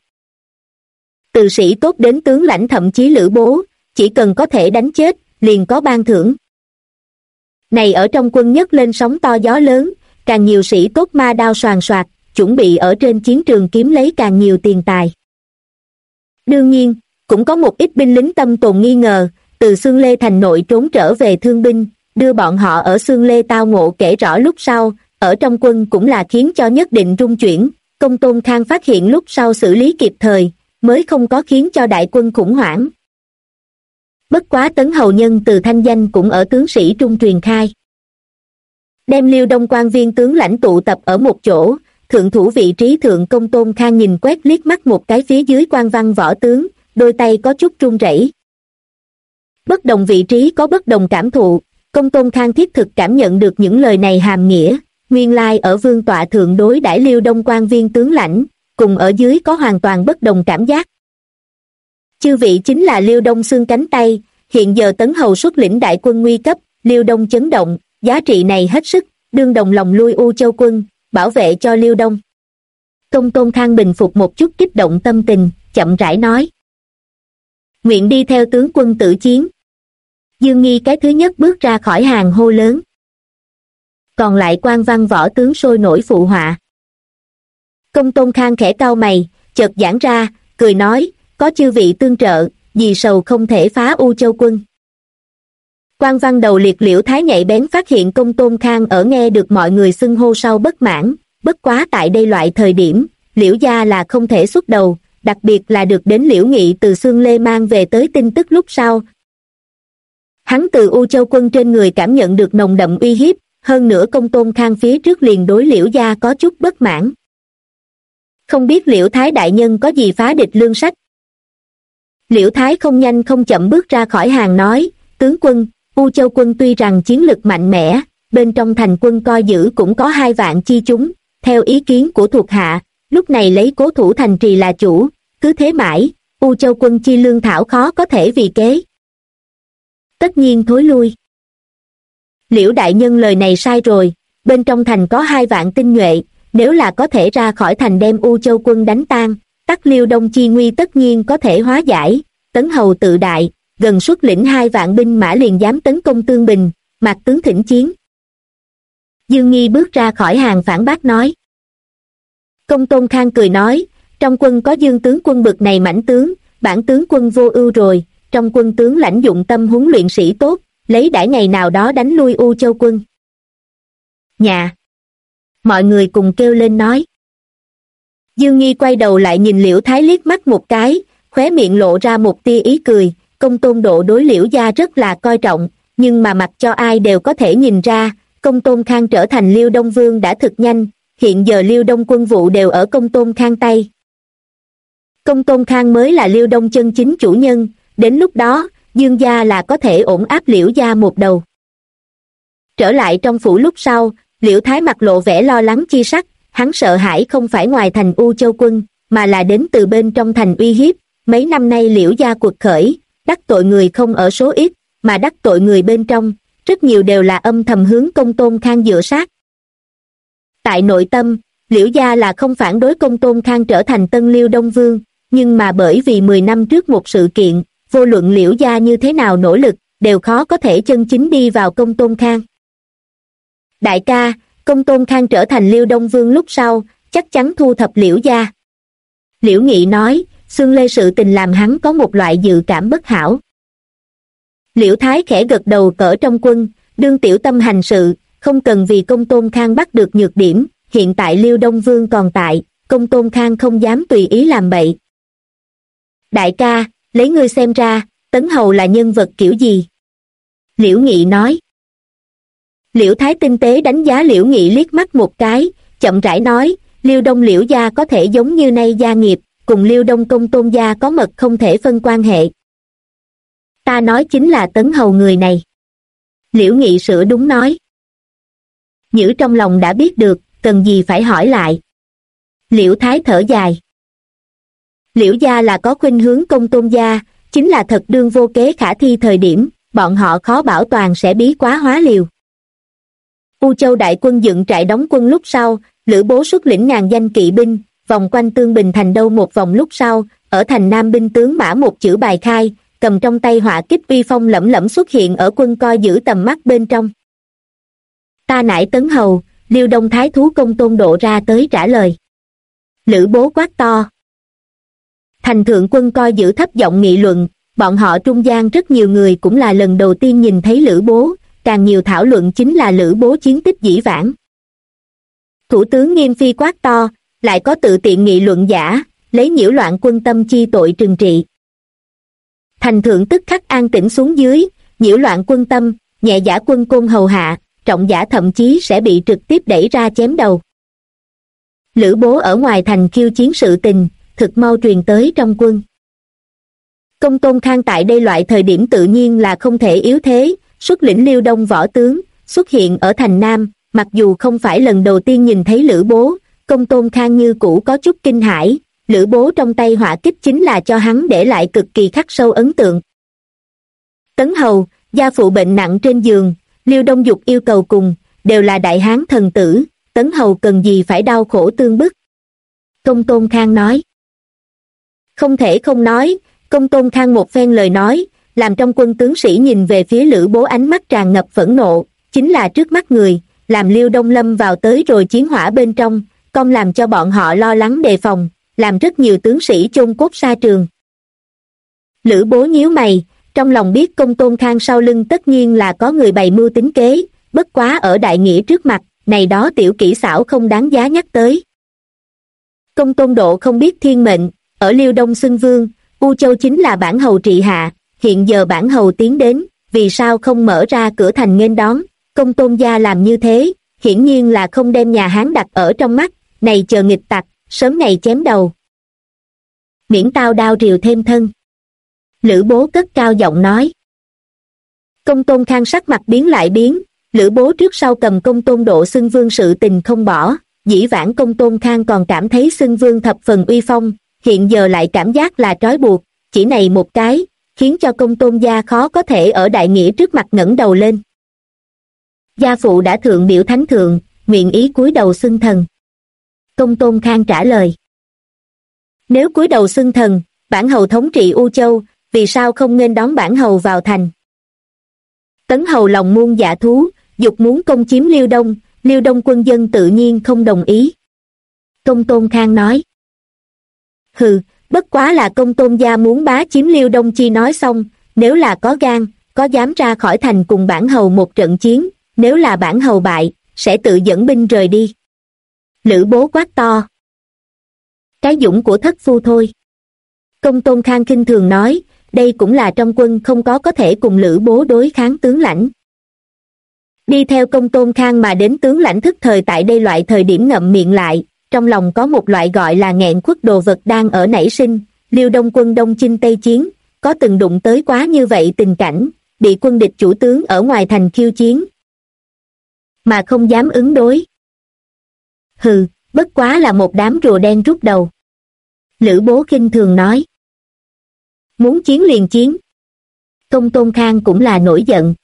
Từ sĩ tốt đến tướng lãnh thậm chí lữ bố, chỉ cần có thể đánh chết, liền có ban thưởng. Này ở trong quân nhấc lên sóng to gió lớn, càng nhiều sĩ tốt ma đao soàn soạt, chuẩn bị ở trên chiến trường kiếm lấy càng nhiều tiền tài. Đương nhiên, cũng có một ít binh lính tâm tồn nghi ngờ, từ Xương Lê thành nội trốn trở về thương binh, đưa bọn họ ở Xương Lê tao ngộ kể rõ lúc sau, ở trong quân cũng là khiến cho nhất định rung chuyển, Công Tôn Khang phát hiện lúc sau xử lý kịp thời, mới không có khiến cho đại quân khủng hoảng. Bất quá Tấn Hầu Nhân từ thanh danh cũng ở tướng sĩ trung truyền khai. Đem Liêu Đông quan viên tướng lãnh tụ tập ở một chỗ, thượng thủ vị trí thượng Công Tôn Khang nhìn quét liếc mắt một cái phía dưới quan văn võ tướng, đôi tay có chút run rẩy. Bất đồng vị trí có bất đồng cảm thụ, Công Tôn Khang thiết thực cảm nhận được những lời này hàm nghĩa, nguyên lai ở vương tọa thượng đối đãi Liêu Đông quan viên tướng lãnh, cùng ở dưới có hoàn toàn bất đồng cảm giác. Chư vị chính là Liêu Đông xương cánh tay, hiện giờ Tấn Hầu xuất lĩnh đại quân nguy cấp, Liêu Đông chấn động, giá trị này hết sức, đương đồng lòng lui U Châu quân, bảo vệ cho Liêu Đông. Công Tôn Khang bình phục một chút kích động tâm tình, chậm rãi nói. Nguyện đi theo tướng quân tử chiến. Dương Nghi cái thứ nhất bước ra khỏi hàng hô lớn. Còn lại quan văn võ tướng sôi nổi phụ họa. Công Tôn Khang khẽ cau mày, chợt giãn ra, cười nói, có chư vị tương trợ, vì sầu không thể phá U Châu quân. Quan văn đầu liệt Liễu Thái nhạy bén phát hiện Công Tôn Khang ở nghe được mọi người xưng hô sau bất mãn, bất quá tại đây loại thời điểm, Liễu gia là không thể xuất đầu, đặc biệt là được đến Liễu Nghị từ Xương Lê mang về tới tin tức lúc sau. Hắn từ U Châu quân trên người cảm nhận được nồng đậm uy hiếp, hơn nữa Công Tôn Khang phía trước liền đối Liễu gia có chút bất mãn. Không biết Liễu Thái đại nhân có gì phá địch lương sách. Liễu Thái không nhanh không chậm bước ra khỏi hàng nói, tướng quân, U Châu quân tuy rằng chiến lực mạnh mẽ, bên trong thành quân coi giữ cũng có 2 vạn chi chúng, theo ý kiến của thuộc hạ, lúc này lấy cố thủ thành trì là chủ, cứ thế mãi, U Châu quân chi lương thảo khó có thể vì kế. Tất nhiên thối lui. Liễu đại nhân lời này sai rồi, bên trong thành có 2 vạn tinh nhuệ, nếu là có thể ra khỏi thành đem U Châu quân đánh tan, tắc Liêu Đông chi nguy tất nhiên có thể hóa giải. Tấn Hầu tự đại, gần xuất lĩnh 2 vạn binh mã liền dám tấn công Tương Bình, Mạc tướng thỉnh chiến. Dương Nghi bước ra khỏi hàng phản bác nói. Công Tôn Khang cười nói, trong quân có Dương tướng quân bực này mãnh tướng, bản tướng quân vô ưu rồi, trong quân tướng lãnh dụng tâm huấn luyện sĩ tốt, lấy đãi ngày nào đó đánh lui U Châu quân. Nhà! Mọi người cùng kêu lên nói. Dương Nghi quay đầu lại nhìn Liễu Thái liếc mắt một cái, khóe miệng lộ ra một tia ý cười, Công Tôn Độ đối Liễu gia rất là coi trọng, nhưng mà mặc cho ai đều có thể nhìn ra, Công Tôn Khang trở thành Liêu Đông Vương đã thực nhanh, hiện giờ Liêu Đông quân vụ đều ở Công Tôn Khang tay. Công Tôn Khang mới là Liêu Đông chân chính chủ nhân, đến lúc đó, Dương gia là có thể ổn áp Liễu gia một đầu. Trở lại trong phủ lúc sau, Liễu Thái mặt lộ vẻ lo lắng chi sắc, hắn sợ hãi không phải ngoài thành U Châu quân, mà là đến từ bên trong thành uy hiếp, mấy năm nay Liễu gia cuộc khởi, đắc tội người không ở số ít, mà đắc tội người bên trong, rất nhiều đều là âm thầm hướng Công Tôn Khang dựa sát. Tại nội tâm, Liễu gia là không phản đối Công Tôn Khang trở thành tân Liêu Đông Vương, nhưng mà bởi vì 10 năm trước một sự kiện, vô luận Liễu gia như thế nào nỗ lực, đều khó có thể chân chính đi vào Công Tôn Khang. Đại ca, Công Tôn Khang trở thành Liêu Đông Vương lúc sau, chắc chắn thu thập Liễu gia. Liễu Nghị nói, xương lê sự tình làm hắn có một loại dự cảm bất hảo. Liễu Thái khẽ gật đầu, cỡ trong quân, đương tiểu tâm hành sự, không cần vì Công Tôn Khang bắt được nhược điểm, hiện tại Liêu Đông Vương còn tại, Công Tôn Khang không dám tùy ý làm bậy. Đại ca, lấy ngươi xem ra, Tấn Hầu là nhân vật kiểu gì? Liễu Nghị nói. Liễu Thái tinh tế đánh giá Liễu Nghị liếc mắt một cái, chậm rãi nói, Liêu Đông Liễu gia có thể giống như nay gia nghiệp, cùng Liêu Đông Công Tôn gia có mật không thể phân quan hệ. Ta nói chính là Tấn Hầu người này. Liễu Nghị sửa đúng nói. Nhữ trong lòng đã biết được, cần gì phải hỏi lại. Liễu Thái thở dài. Liễu gia là có khuynh hướng Công Tôn gia, chính là thật đương vô kế khả thi thời điểm, bọn họ khó bảo toàn sẽ bí quá hóa liều. U Châu đại quân dựng trại đóng quân lúc sau, Lữ Bố xuất lĩnh ngàn danh kỵ binh, vòng quanh Tương Bình thành đâu một vòng lúc sau, ở thành Nam binh tướng mã một chữ bài khai, cầm trong tay họa kích uy phong lẫm lẫm xuất hiện ở quân coi giữ tầm mắt bên trong. Ta nại Tấn Hầu, Liêu Đông Thái thú Công Tôn Độ ra tới trả lời. Lữ Bố quát to. Thành thượng quân coi giữ thấp giọng nghị luận, bọn họ trung gian rất nhiều người cũng là lần đầu tiên nhìn thấy Lữ Bố, càng nhiều thảo luận chính là Lữ Bố chiến tích dĩ vãng. Thủ tướng Nghiêm Phi quát to, lại có tự tiện nghị luận giả, lấy nhiễu loạn quân tâm chi tội trừng trị. Thành thượng tức khắc an tĩnh xuống dưới, nhiễu loạn quân tâm, nhẹ giả quân côn hầu hạ, trọng giả thậm chí sẽ bị trực tiếp đẩy ra chém đầu. Lữ Bố ở ngoài thành khiêu chiến sự tình, thực mau truyền tới trong quân. Công Tôn Khang tại đây loại thời điểm tự nhiên là không thể yếu thế, xuất lĩnh Liêu Đông võ tướng, xuất hiện ở thành Nam, mặc dù không phải lần đầu tiên nhìn thấy Lữ Bố, Công Tôn Khang như cũ có chút kinh hãi, Lữ Bố trong tay họa kích chính là cho hắn để lại cực kỳ khắc sâu ấn tượng. Tấn Hầu, gia phụ bệnh nặng trên giường, Liêu Đông Dục yêu cầu cùng, đều là đại hán thần tử, Tấn Hầu cần gì phải đau khổ tương bức. Công Tôn Khang nói. Không thể không nói, Công Tôn Khang một phen lời nói, làm trong quân tướng sĩ nhìn về phía Lữ Bố ánh mắt tràn ngập phẫn nộ, chính là trước mắt người, làm Liêu Đông lâm vào tới rồi chiến hỏa bên trong, công làm cho bọn họ lo lắng đề phòng, làm rất nhiều tướng sĩ chôn cốt xa trường. Lữ Bố nhíu mày, trong lòng biết Công Tôn Khang sau lưng tất nhiên là có người bày mưu tính kế, bất quá ở đại nghĩa trước mặt, này đó tiểu kỹ xảo không đáng giá nhắc tới. Công Tôn Độ không biết thiên mệnh, ở Liêu Đông xưng vương, U Châu chính là bản hầu trị hạ, hiện giờ bản hầu tiến đến, vì sao không mở ra cửa thành nghênh đón, Công Tôn gia làm như thế, hiển nhiên là không đem nhà Hán đặt ở trong mắt, này chờ nghịch tặc, sớm ngày chém đầu. Miễn tao đao rìu thêm thân. Lữ Bố cất cao giọng nói. Công Tôn Khang sắc mặt biến lại biến, Lữ Bố trước sau cầm Công Tôn Độ xưng vương sự tình không bỏ, dĩ vãng Công Tôn Khang còn cảm thấy xưng vương thập phần uy phong, hiện giờ lại cảm giác là trói buộc, chỉ này một cái, khiến cho Công Tôn gia khó có thể ở đại nghĩa trước mặt ngẩng đầu lên. Gia phụ đã thượng biểu thánh thượng, nguyện ý cúi đầu xưng thần. Công Tôn Khang trả lời. Nếu cúi đầu xưng thần, bản hầu thống trị U Châu, vì sao không nên đón bản hầu vào thành? Tấn hầu lòng muôn dạ thú, dục muốn công chiếm Liêu Đông quân dân tự nhiên không đồng ý. Công Tôn Khang nói. Hừ, bất quá là Công Tôn gia muốn bá chiếm Liêu Đông chi nói xong, nếu là có gan, có dám ra khỏi thành cùng bản hầu một trận chiến, nếu là bản hầu bại, sẽ tự dẫn binh rời đi. Lữ Bố quát to. Cái dũng của thất phu thôi. Công Tôn Khang khinh thường nói, đây cũng là trong quân không có thể cùng Lữ Bố đối kháng tướng lãnh. Đi theo Công Tôn Khang mà đến tướng lãnh thức thời tại đây loại thời điểm ngậm miệng lại, trong lòng có một loại gọi là nghẹn khuất đồ vật đang ở nảy sinh, Liêu Đông quân Đông chinh Tây chiến, có từng đụng tới quá như vậy tình cảnh, bị quân địch chủ tướng ở ngoài thành khiêu chiến, mà không dám ứng đối. Hừ, bất quá là một đám rùa đen rút đầu. Lữ Bố khinh thường nói. Muốn chiến liền chiến. Công Tôn Khang cũng là nổi giận.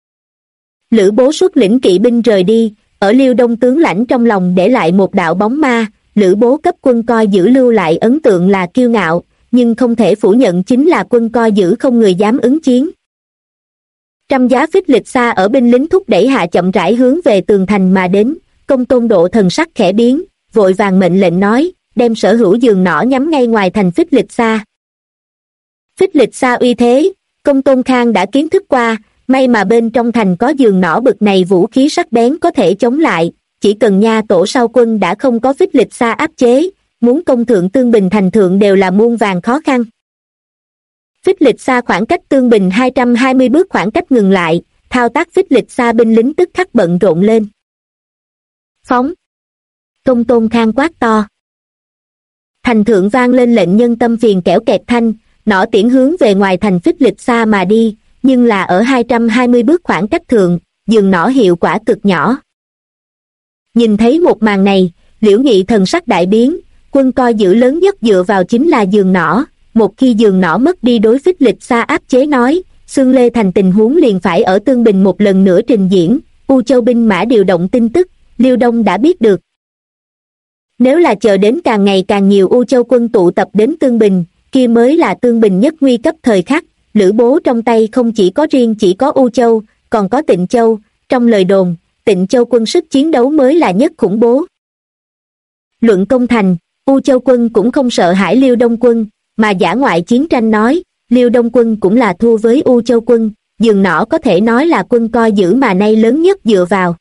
Lữ Bố xuất lĩnh kỵ binh rời đi, ở Liêu Đông tướng lãnh trong lòng để lại một đạo bóng ma, Lữ Bố cấp quân coi giữ lưu lại ấn tượng là kiêu ngạo, nhưng không thể phủ nhận chính là quân coi giữ không người dám ứng chiến. Trăm giá phích lịch xa ở binh lính thúc đẩy hạ chậm rãi hướng về tường thành mà đến. Công Tôn Độ thần sắc khẽ biến, vội vàng mệnh lệnh nói, đem sở hữu giường nỏ nhắm ngay ngoài thành phích lịch xa. Phích lịch xa uy thế, Công Tôn Khang đã kiến thức qua, may mà bên trong thành có giường nỏ bực này vũ khí sắc bén có thể chống lại, chỉ cần nha tổ sau quân đã không có phích lịch xa áp chế, muốn công thượng Tương Bình thành thượng đều là muôn vàn khó khăn. Phích lịch xa khoảng cách Tương Bình 220 bước khoảng cách ngừng lại, thao tác phích lịch xa binh lính tức khắc bận rộn lên. Phóng! Công Tôn Khang quát to. Thành thượng vang lên lệnh nhân tâm phiền kẽo kẹt thanh, nỏ tiễn hướng về ngoài thành phích lịch xa mà đi, nhưng là ở 220 bước khoảng cách thượng, giường nỏ hiệu quả cực nhỏ. Nhìn thấy một màn này, Liễu Nghị thần sắc đại biến, quân coi giữ lớn nhất dựa vào chính là giường nỏ, một khi giường nỏ mất đi đối phích lịch xa áp chế nói, Xương Lê Thành tình huống liền phải ở Tương Bình một lần nữa trình diễn. U Châu binh mã điều động tin tức, Liêu Đông đã biết được. Nếu là chờ đến càng ngày càng nhiều U Châu quân tụ tập đến Tương Bình, kia mới là Tương Bình nhất nguy cấp thời khắc. Lữ Bố trong tay không chỉ có U Châu, còn có Tịnh Châu, trong lời đồn, Tịnh Châu quân sức chiến đấu mới là nhất khủng bố. Luận công thành, U Châu quân cũng không sợ hãi Liêu Đông quân, mà dã ngoại chiến tranh nói, Liêu Đông quân cũng là thua với U Châu quân, giường nỏ có thể nói là quân coi giữ mà nay lớn nhất dựa vào.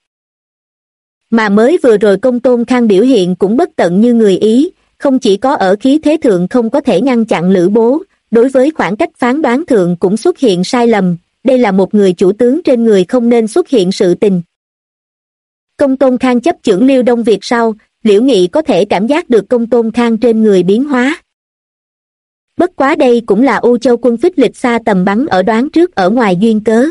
Mà mới vừa rồi Công Tôn Khang biểu hiện cũng bất tận như người Ý, không chỉ có ở khí thế thượng không có thể ngăn chặn Lữ Bố, đối với khoảng cách phán đoán thượng cũng xuất hiện sai lầm, đây là một người chủ tướng trên người không nên xuất hiện sự tình. Công Tôn Khang chấp chưởng Liêu Đông Việt sau, Liễu Nghị có thể cảm giác được Công Tôn Khang trên người biến hóa. Bất quá đây cũng là U Châu quân phích lịch xa tầm bắn ở đoán trước ở ngoài duyên cớ.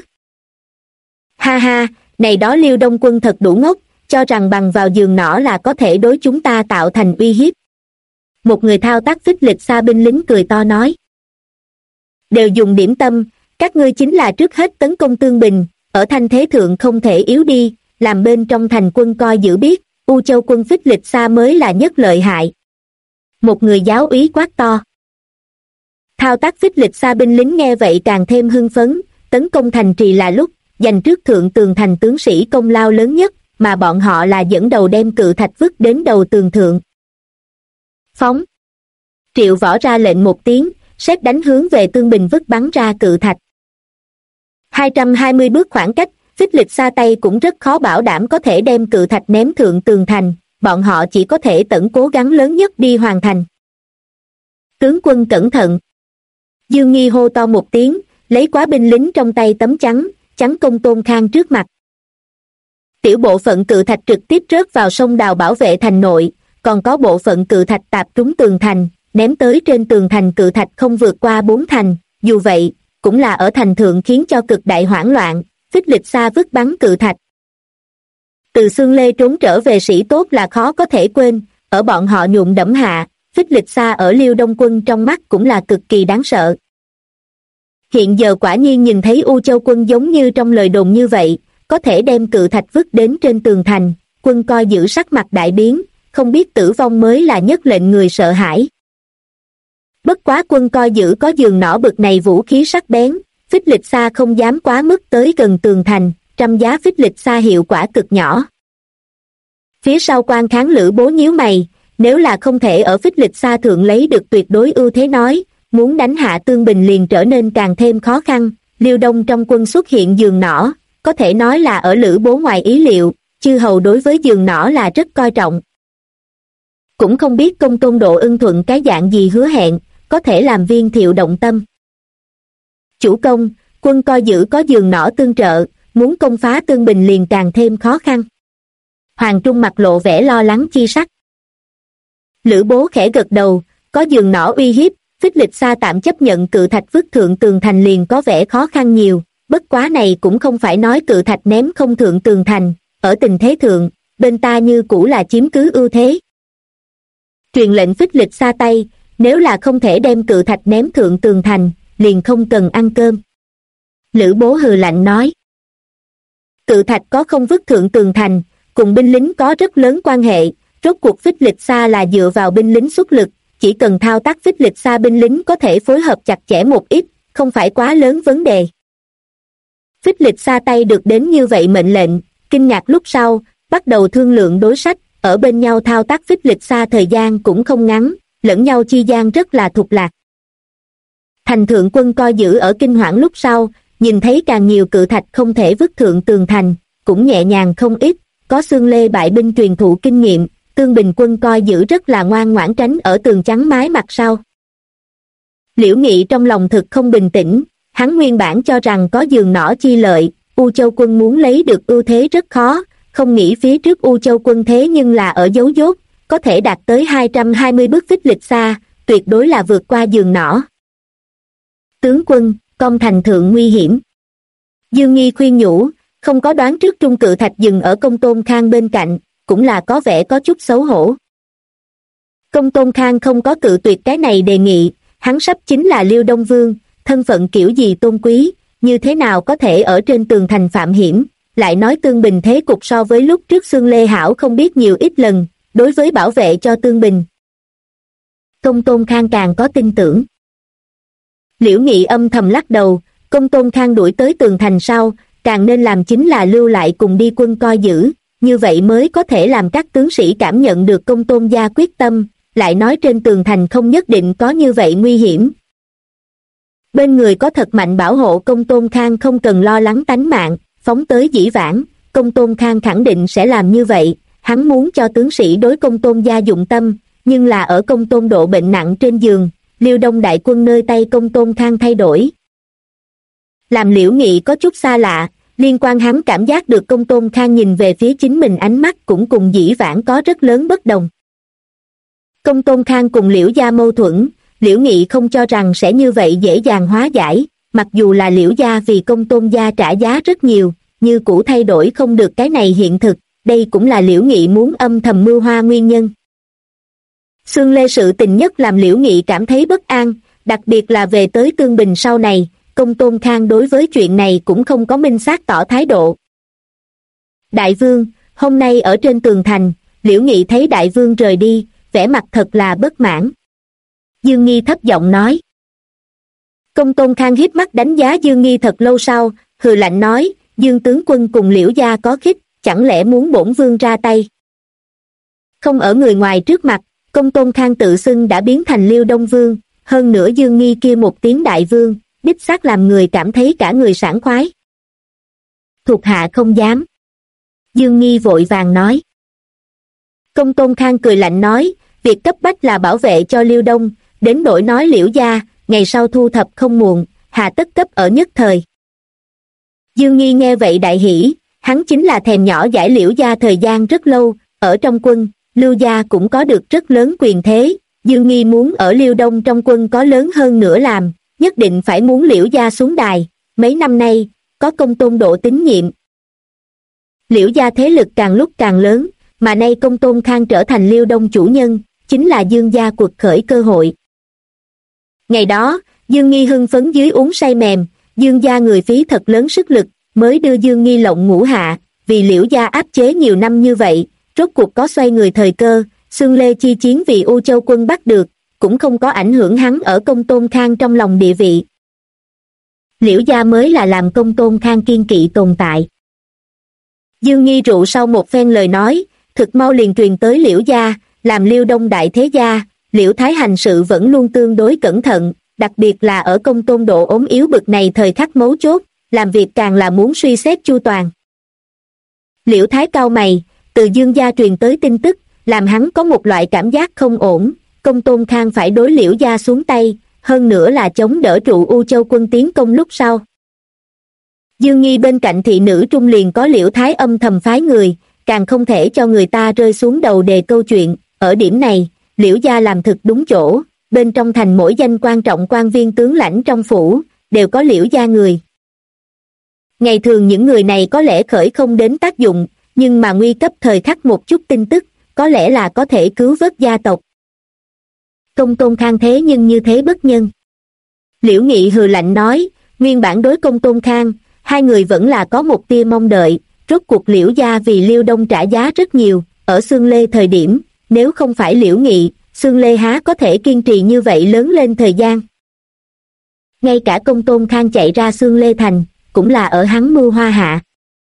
Ha ha, này đó Liêu Đông quân thật đủ ngốc, cho rằng bằng vào giường nỏ là có thể đối chúng ta tạo thành uy hiếp. Một người thao tác phích lịch xa binh lính cười to nói. Đều dùng điểm tâm, các ngươi chính là trước hết tấn công Tương Bình, ở thanh thế thượng không thể yếu đi, làm bên trong thành quân coi giữ biết, U Châu quân phích lịch xa mới là nhất lợi hại. Một người giáo úy quát to. Thao tác phích lịch xa binh lính nghe vậy càng thêm hưng phấn, tấn công thành trì là lúc, giành trước thượng tường thành tướng sĩ công lao lớn nhất, mà bọn họ là dẫn đầu đem cự thạch vứt đến đầu tường thượng. Phóng! Triệu Võ ra lệnh một tiếng, sét đánh hướng về Tương Bình vứt bắn ra cự thạch. 220 bước khoảng cách, phích lịch xa tay cũng rất khó bảo đảm có thể đem cự thạch ném thượng tường thành, bọn họ chỉ có thể tận cố gắng lớn nhất đi hoàn thành. Tướng quân cẩn thận! Dương Nghi hô to một tiếng, lấy quá binh lính trong tay tấm chắn Công Tôn Khang trước mặt. Tiểu bộ phận cự thạch trực tiếp rớt vào sông đào bảo vệ thành nội, còn có bộ phận cự thạch tạp trúng tường thành, ném tới trên tường thành cự thạch không vượt qua 4 thành, dù vậy, cũng là ở thành thượng khiến cho cực đại hoảng loạn, phích lịch xa vứt bắn cự thạch. Từ Xương Lê trốn trở về sĩ tốt là khó có thể quên, ở bọn họ nhuộm đẫm hạ, phích lịch xa ở Liêu Đông quân trong mắt cũng là cực kỳ đáng sợ. Hiện giờ quả nhiên nhìn thấy U Châu quân giống như trong lời đồn như vậy, có thể đem cự thạch vứt đến trên tường thành, quân coi giữ sắc mặt đại biến, không biết tử vong mới là nhất lệnh người sợ hãi. Bất quá quân coi giữ có giường nỏ bực này vũ khí sắc bén, phích lịch xa không dám quá mức tới gần tường thành, trăm giá phích lịch xa hiệu quả cực nhỏ. Phía sau quan kháng Lữ Bố nhíu mày, nếu là không thể ở phích lịch xa thượng lấy được tuyệt đối ưu thế nói, muốn đánh hạ Tương Bình liền trở nên càng thêm khó khăn. Liêu Đông trong quân xuất hiện giường nỏ, có thể nói là ở Lữ Bố ngoài ý liệu, chư hầu đối với giường nỏ là rất coi trọng. Cũng không biết Công Tôn Độ ưng thuận cái dạng gì hứa hẹn, có thể làm Viên Thiệu động tâm. Chủ công, quân coi giữ có giường nỏ tương trợ, muốn công phá Tương Bình liền càng thêm khó khăn. Hoàng Trung mặt lộ vẻ lo lắng chi sắc. Lữ Bố khẽ gật đầu, có giường nỏ uy hiếp, phích lịch xa tạm chấp nhận cự thạch vứt thượng tường thành liền có vẻ khó khăn nhiều, bất quá này cũng không phải nói cự thạch ném không thượng tường thành, ở tình thế thượng, bên ta như cũ là chiếm cứ ưu thế. Truyền lệnh phích lịch xa tay, nếu là không thể đem cự thạch ném thượng tường thành, liền không cần ăn cơm. Lữ Bố hừ lạnh nói. Cự thạch có không vứt thượng tường thành, cùng binh lính có rất lớn quan hệ, rốt cuộc phích lịch xa là dựa vào binh lính xuất lực, chỉ cần thao tác phích lịch xa binh lính có thể phối hợp chặt chẽ một ít, không phải quá lớn vấn đề. Phích Lịch Sa tay được đến như vậy mệnh lệnh, kinh ngạc lúc sau, bắt đầu thương lượng đối sách, ở bên nhau thao tác Phích Lịch Sa thời gian cũng không ngắn, lẫn nhau chi gian rất là thục lạc. Thành thượng quân coi giữ ở kinh hoảng lúc sau, nhìn thấy càng nhiều cự thạch không thể vứt thượng tường thành, cũng nhẹ nhàng không ít, có Xương Lê bại binh truyền thụ kinh nghiệm, Tương Bình quân coi giữ rất là ngoan ngoãn tránh ở tường trắng mái mặt sau. Liễu Nghị trong lòng thực không bình tĩnh, hắn nguyên bản cho rằng có giường nỏ chi lợi, U Châu quân muốn lấy được ưu thế rất khó, không nghĩ phía trước U Châu quân thế nhưng là ở dấu dốt, có thể đạt tới 220 bước Phích Lịch Sa, tuyệt đối là vượt qua giường nỏ. Tướng quân, công thành thượng nguy hiểm. Dương Nghi khuyên nhủ, không có đoán trước trung cự thạch dừng ở Công Tôn Khang bên cạnh, cũng là có vẻ có chút xấu hổ. Công Tôn Khang không có cự tuyệt cái này đề nghị, hắn sắp chính là Liêu Đông Vương, thân phận kiểu gì tôn quý, như thế nào có thể ở trên tường thành phạm hiểm, lại nói Tương Bình thế cục so với lúc trước Xương Lê hảo không biết nhiều ít lần, đối với bảo vệ cho Tương Bình. Công Tôn Khang càng có tin tưởng. Liễu Nghị âm thầm lắc đầu, Công Tôn Khang đuổi tới tường thành sau, càng nên làm chính là lưu lại cùng đi quân coi giữ, như vậy mới có thể làm các tướng sĩ cảm nhận được Công Tôn gia quyết tâm, lại nói trên tường thành không nhất định có như vậy nguy hiểm. Bên người có thật mạnh bảo hộ Công Tôn Khang không cần lo lắng tánh mạng, phóng tới dĩ vãng, Công Tôn Khang khẳng định sẽ làm như vậy, hắn muốn cho tướng sĩ đối Công Tôn gia dụng tâm, nhưng là ở Công Tôn độ bệnh nặng trên giường, Liêu Đông đại quân nơi tay Công Tôn Khang thay đổi. Làm Liễu Nghị có chút xa lạ, liên quan hắn cảm giác được Công Tôn Khang nhìn về phía chính mình ánh mắt cũng cùng dĩ vãng có rất lớn bất đồng. Công Tôn Khang cùng Liễu gia mâu thuẫn, Liễu Nghị không cho rằng sẽ như vậy dễ dàng hóa giải, mặc dù là Liễu gia vì Công Tôn gia trả giá rất nhiều, như cũ thay đổi không được cái này hiện thực, đây cũng là Liễu Nghị muốn âm thầm mưu hoa nguyên nhân. Xương Lê sự tình nhất làm Liễu Nghị cảm thấy bất an, đặc biệt là về tới Tương Bình sau này, Công Tôn Khang đối với chuyện này cũng không có minh xác tỏ thái độ. Đại vương, hôm nay ở trên tường thành, Liễu Nghị thấy đại vương rời đi, vẻ mặt thật là bất mãn. Dương Nghi thấp giọng nói. Công Tôn Khang híp mắt đánh giá Dương Nghi thật lâu sau, hừ lạnh nói, Dương tướng quân cùng Liễu gia có khích, chẳng lẽ muốn bổn vương ra tay? Không ở người ngoài trước mặt, Công Tôn Khang tự xưng đã biến thành Liêu Đông Vương, hơn nữa Dương Nghi kia một tiếng đại vương, đích xác làm người cảm thấy cả người sảng khoái. Thuộc hạ không dám. Dương Nghi vội vàng nói. Công Tôn Khang cười lạnh nói, việc cấp bách là bảo vệ cho Liêu Đông, đến nỗi nói Liễu gia, ngày sau thu thập không muộn, hà tất cấp ở nhất thời. Dương Nghi nghe vậy đại hỉ, hắn chính là thèm nhỏ giải Liễu gia thời gian rất lâu, ở trong quân, Lưu gia cũng có được rất lớn quyền thế, Dương Nghi muốn ở Liêu Đông trong quân có lớn hơn nữa làm, nhất định phải muốn Liễu gia xuống đài, mấy năm nay, có Công Tôn độ tín nhiệm. Liễu gia thế lực càng lúc càng lớn, mà nay Công Tôn Khang trở thành Liêu Đông chủ nhân, chính là Dương gia quật khởi cơ hội. Ngày đó, Dương Nghi hưng phấn dưới uống say mềm, Dương gia người phí thật lớn sức lực, mới đưa Dương Nghi lộng ngũ hạ, vì Liễu gia áp chế nhiều năm như vậy, rốt cuộc có xoay người thời cơ, Xương Lê chi chiến vì U Châu quân bắt được, cũng không có ảnh hưởng hắn ở Công Tôn Khang trong lòng địa vị. Liễu gia mới là làm Công Tôn Khang kiên kỵ tồn tại. Dương Nghi rượu sau một phen lời nói, thực mau liền truyền tới Liễu gia, làm Liêu Đông đại thế gia, Liễu Thái hành sự vẫn luôn tương đối cẩn thận, đặc biệt là ở Công Tôn độ ốm yếu bực này thời khắc mấu chốt, làm việc càng là muốn suy xét chu toàn. Liễu Thái cau mày, từ Dương gia truyền tới tin tức, làm hắn có một loại cảm giác không ổn, Công Tôn Khang phải đối Liễu gia xuống tay, hơn nữa là chống đỡ trụ U Châu quân tiến công lúc sau. Dương Nghi bên cạnh thị nữ trung liền có Liễu Thái âm thầm phái người, càng không thể cho người ta rơi xuống đầu đề câu chuyện, ở điểm này, Liễu gia làm thực đúng chỗ, bên trong thành mỗi danh quan trọng quan viên tướng lãnh trong phủ, đều có Liễu gia người. Ngày thường những người này có lẽ khởi không đến tác dụng, nhưng mà nguy cấp thời khắc một chút tin tức, có lẽ là có thể cứu vớt gia tộc. Công Tôn Khang thế nhưng như thế bất nhân. Liễu Nghị hừ lạnh nói, nguyên bản đối Công Tôn Khang, hai người vẫn là có một tia mong đợi, rốt cuộc Liễu gia vì Liêu Đông trả giá rất nhiều, ở Xương Lê thời điểm, nếu không phải Liễu Nghị, Xương Lê há có thể kiên trì như vậy lớn lên thời gian. Ngay cả Công Tôn Khang chạy ra Xương Lê thành, cũng là ở hắn mưu hoa hạ.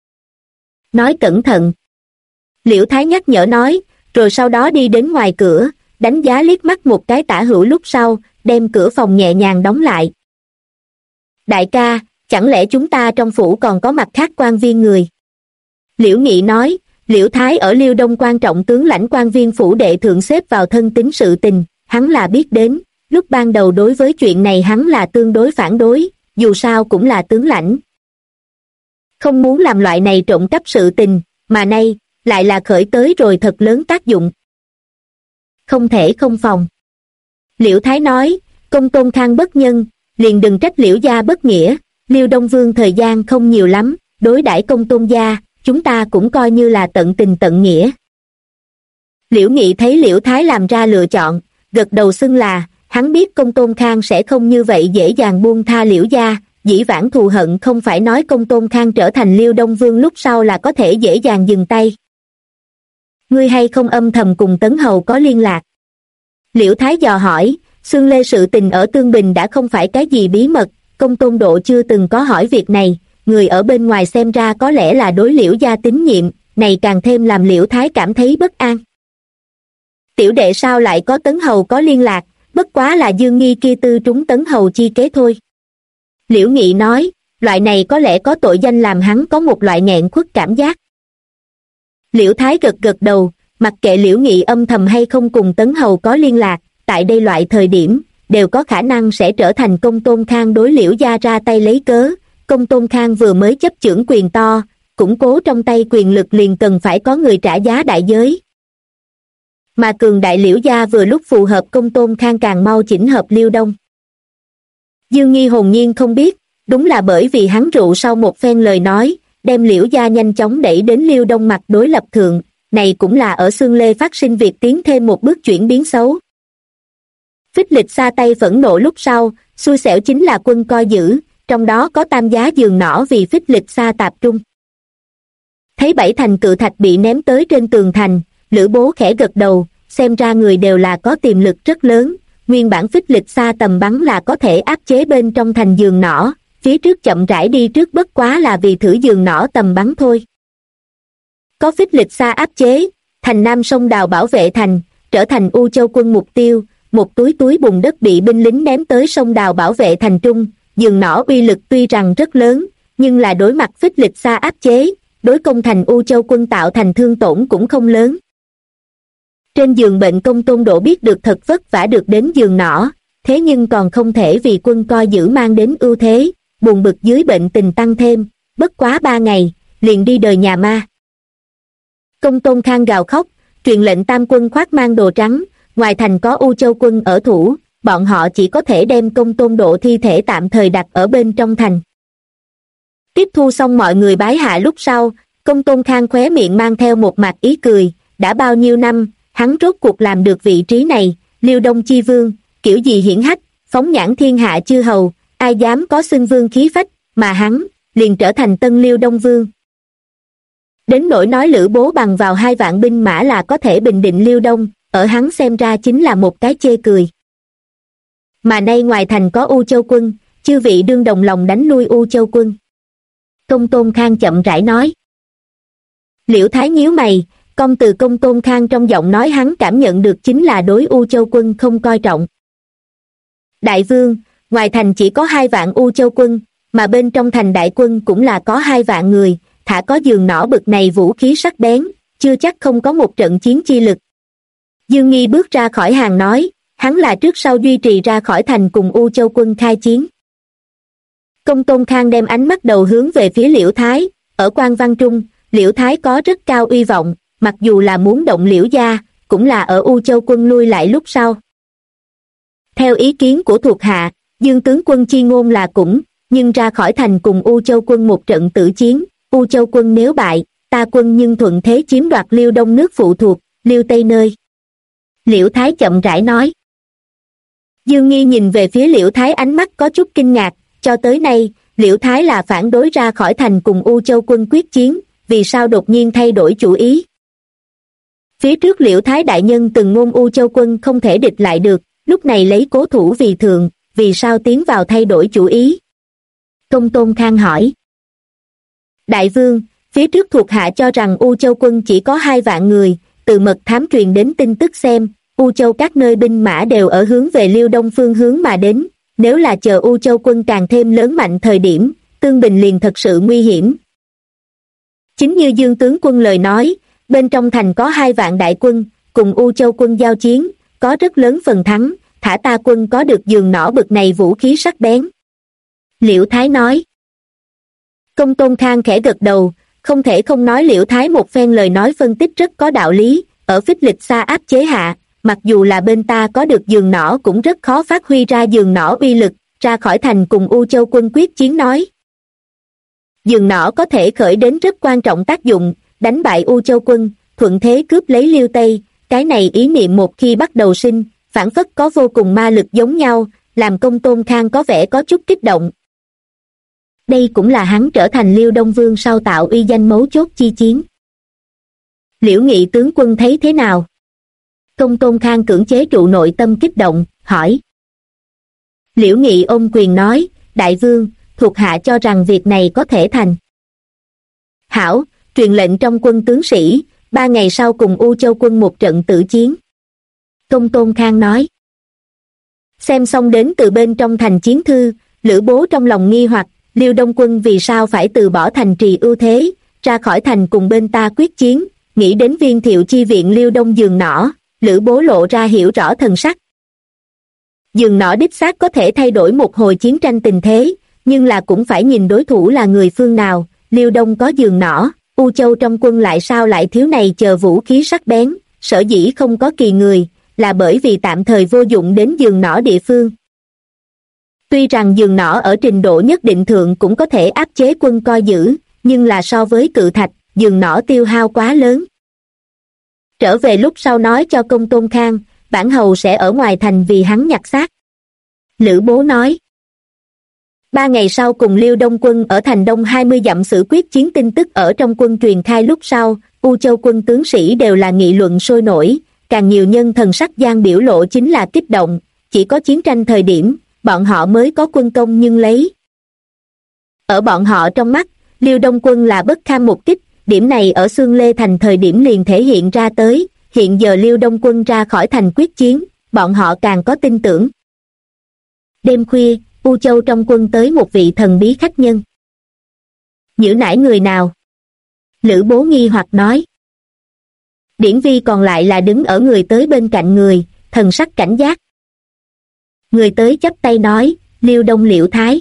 Nói cẩn thận. Liễu Thái nhắc nhở nói, rồi sau đó đi đến ngoài cửa, đánh giá liếc mắt một cái tả hữu lúc sau, đem cửa phòng nhẹ nhàng đóng lại. Đại ca, chẳng lẽ chúng ta trong phủ còn có mặt khác quan viên người? Liễu Nghị nói, Liễu Thái ở Liêu Đông quan trọng tướng lãnh quan viên phủ đệ thượng xếp vào thân tín sự tình, hắn là biết đến, lúc ban đầu đối với chuyện này hắn là tương đối phản đối, dù sao cũng là tướng lãnh. Không muốn làm loại này trộm cắp sự tình, mà nay, lại là khởi tới rồi thật lớn tác dụng. Không thể không phòng. Liễu Thái nói, Công Tôn Khang bất nhân, liền đừng trách Liễu gia bất nghĩa, Liêu Đông Vương thời gian không nhiều lắm, đối đãi Công Tôn gia, chúng ta cũng coi như là tận tình tận nghĩa. Liễu Nghị thấy Liễu Thái làm ra lựa chọn, gật đầu xưng là, hắn biết Công Tôn Khang sẽ không như vậy dễ dàng buông tha Liễu gia, dĩ vãng thù hận không phải nói Công Tôn Khang trở thành Liêu Đông Vương lúc sau là có thể dễ dàng dừng tay. Ngươi hay không âm thầm cùng Tấn Hầu có liên lạc? Liễu Thái dò hỏi, Xương Lê sự tình ở Tương Bình đã không phải cái gì bí mật, Công Tôn Độ chưa từng có hỏi việc này, người ở bên ngoài xem ra có lẽ là đối Liễu gia tín nhiệm, này càng thêm làm Liễu Thái cảm thấy bất an. Tiểu đệ sao lại có Tấn Hầu có liên lạc, bất quá là Dương Nghi kia tư trúng Tấn Hầu chi kế thôi. Liễu Nghị nói, loại này có lẽ có tội danh làm hắn có một loại nghẹn khuất cảm giác. Liễu Thái gật gật đầu, mặc kệ Liễu Nghị âm thầm hay không cùng Tấn Hầu có liên lạc, tại đây loại thời điểm, đều có khả năng sẽ trở thành Công Tôn Khang đối Liễu gia ra tay lấy cớ. Công Tôn Khang vừa mới chấp chưởng quyền to, củng cố trong tay quyền lực liền cần phải có người trả giá đại giới. Mà cường đại Liễu gia vừa lúc phù hợp Công Tôn Khang càng mau chỉnh hợp Liêu Đông. Dương Nghi hồn nhiên không biết, đúng là bởi vì hắn rượu sau một phen lời nói, đem Liễu gia nhanh chóng đẩy đến Liêu Đông mặt đối lập thượng, này cũng là ở Xương Lê phát sinh việc tiến thêm một bước chuyển biến xấu. Phích Lịch xa tay phẫn nộ lúc sau, xui xẻo chính là quân coi giữ, trong đó có Tam Giá giường nỏ vì Phích Lịch xa tạp trung. Thấy 7 thành cự thạch bị ném tới trên tường thành, Lữ Bố khẽ gật đầu, xem ra người đều là có tiềm lực rất lớn, nguyên bản Phích Lịch xa tầm bắn là có thể áp chế bên trong thành giường nỏ, phía trước chậm rãi đi trước bất quá là vì thử giường nỏ tầm bắn thôi. Có Phích Lịch xa áp chế, thành Nam Sông Đào bảo vệ thành, trở thành U Châu quân mục tiêu, một túi bùn đất bị binh lính ném tới sông Đào bảo vệ thành trung, giường nỏ uy lực tuy rằng rất lớn, nhưng là đối mặt Phích Lịch xa áp chế, đối công thành U Châu quân tạo thành thương tổn cũng không lớn. Trên giường bệnh Công Tôn Độ biết được thật vất vả được đến giường nỏ, thế nhưng còn không thể vì quân coi giữ mang đến ưu thế, buồn bực dưới bệnh tình tăng thêm, bất quá 3 ngày, liền đi đời nhà ma. Công Tôn Khang gào khóc, truyền lệnh tam quân khoác mang đồ trắng, ngoài thành có U Châu quân ở thủ, bọn họ chỉ có thể đem Công Tôn Độ thi thể tạm thời đặt ở bên trong thành. Tiếp thu xong mọi người bái hạ lúc sau, Công Tôn Khang khóe miệng mang theo một mặt ý cười, đã bao nhiêu năm, hắn rốt cuộc làm được vị trí này, Liêu Đông chi vương, kiểu gì hiển hách, phóng nhãn thiên hạ chư hầu, ai dám có xưng vương khí phách, mà hắn, liền trở thành tân Liêu Đông vương. Đến nỗi nói Lữ Bố bằng vào 2 vạn binh mã là có thể bình định Liêu Đông, ở hắn xem ra chính là một cái chê cười. Mà nay ngoài thành có U Châu quân, chư vị đương đồng lòng đánh lui U Châu quân. Công Tôn Khang chậm rãi nói. Liễu Thái nhíu mày, công từ Công Tôn Khang trong giọng nói hắn cảm nhận được chính là đối U Châu quân không coi trọng. Đại vương, ngoài thành chỉ có 2 vạn U Châu quân, mà bên trong thành đại quân cũng là có 2 vạn người, thả có giường nỏ bực này vũ khí sắc bén, chưa chắc không có một trận chiến chi lực. Dương Nghi bước ra khỏi hàng nói, hắn là trước sau duy trì ra khỏi thành cùng U Châu quân khai chiến. Công Tôn Khang đem ánh mắt đầu hướng về phía Liễu Thái, ở Quan Văn Trung, Liễu Thái có rất cao uy vọng, mặc dù là muốn động Liễu gia, cũng là ở U Châu quân lui lại lúc sau. Theo ý kiến của thuộc hạ, Dương tướng quân chi ngôn là cũng, nhưng ra khỏi thành cùng U Châu quân một trận tử chiến, U Châu quân nếu bại, ta quân nhưng thuận thế chiếm đoạt Liêu Đông nước phụ thuộc, Liêu Tây nơi. Liễu Thái chậm rãi nói. Dương Nghi nhìn về phía Liễu Thái ánh mắt có chút kinh ngạc, cho tới nay, Liễu Thái là phản đối ra khỏi thành cùng U Châu quân quyết chiến, vì sao đột nhiên thay đổi chủ ý? Phía trước Liễu Thái đại nhân từng ngôn U Châu quân không thể địch lại được, lúc này lấy cố thủ vì thượng, vì sao tiến vào thay đổi chủ ý? Công Tôn Khang hỏi. Đại vương, phía trước thuộc hạ cho rằng U Châu quân chỉ có 2 vạn người, từ mật thám truyền đến tin tức xem, U Châu các nơi binh mã đều ở hướng về Liêu Đông phương hướng mà đến, nếu là chờ U Châu quân càng thêm lớn mạnh thời điểm, Tương Bình liền thật sự nguy hiểm. Chính như Dương tướng quân lời nói, bên trong thành có 2 vạn đại quân, cùng U Châu quân giao chiến, có rất lớn phần thắng, thả ta quân có được giường nỏ bực này vũ khí sắc bén. Liễu Thái nói. Công Tôn Khang khẽ gật đầu, không thể không nói Liễu Thái một phen lời nói phân tích rất có đạo lý, ở phích lịch xa áp chế hạ, mặc dù là bên ta có được giường nỏ cũng rất khó phát huy ra giường nỏ uy lực, ra khỏi thành cùng U Châu quân quyết chiến nói. Giường nỏ có thể khởi đến rất quan trọng tác dụng, đánh bại U Châu quân, thuận thế cướp lấy Liêu Tây, cái này ý niệm một khi bắt đầu sinh, phản phất có vô cùng ma lực giống nhau, làm Công Tôn Khang có vẻ có chút kích động. Đây cũng là hắn trở thành Liêu Đông Vương sau tạo uy danh mấu chốt chi chiến. Liễu Nghị tướng quân thấy thế nào? Công Tôn Khang cưỡng chế trụ nội tâm kích động, hỏi. Liễu Nghị ôm quyền nói, đại vương, thuộc hạ cho rằng việc này có thể thành. Hảo, truyền lệnh trong quân tướng sĩ, 3 ngày sau cùng U Châu quân một trận tử chiến. Công Tôn Khang nói. Xem xong đến từ bên trong thành chiến thư, Lữ Bố trong lòng nghi hoặc, Liêu Đông quân vì sao phải từ bỏ thành trì ưu thế, ra khỏi thành cùng bên ta quyết chiến, nghĩ đến Viên Thiệu chi viện Liêu Đông giường nỏ, Lữ Bố lộ ra hiểu rõ thần sắc. Giường nỏ đích xác có thể thay đổi một hồi chiến tranh tình thế, nhưng là cũng phải nhìn đối thủ là người phương nào, Liêu Đông có giường nỏ, U Châu trong quân lại sao lại thiếu này chờ vũ khí sắc bén, sở dĩ không có kỳ người, là bởi vì tạm thời vô dụng đến giường nỏ địa phương. Tuy rằng giường nỏ ở trình độ nhất định thượng cũng có thể áp chế quân coi giữ, nhưng là so với cự thạch, giường nỏ tiêu hao quá lớn. Trở về lúc sau nói cho Công Tôn Khang, bản hầu sẽ ở ngoài thành vì hắn nhặt xác. Lữ Bố nói. 3 ngày sau cùng Liêu Đông quân ở thành đông 20 dặm xử quyết chiến tin tức ở trong quân truyền khai lúc sau, U Châu quân tướng sĩ đều là nghị luận sôi nổi, càng nhiều nhân thần sắc gian biểu lộ chính là kích động, chỉ có chiến tranh thời điểm, bọn họ mới có quân công nhưng lấy. Ở bọn họ trong mắt, Liêu Đông quân là bất kham một kích, điểm này ở Xương Lê thành thời điểm liền thể hiện ra tới, hiện giờ Liêu Đông quân ra khỏi thành quyết chiến, bọn họ càng có tin tưởng. Đêm khuya, U Châu trong quân tới một vị thần bí khách nhân. Nhữ nải người nào? Lữ Bố nghi hoặc nói. Điển Vi còn lại là đứng ở người tới bên cạnh người, thần sắc cảnh giác. Người tới chắp tay nói, Liêu Đông Liễu Thái.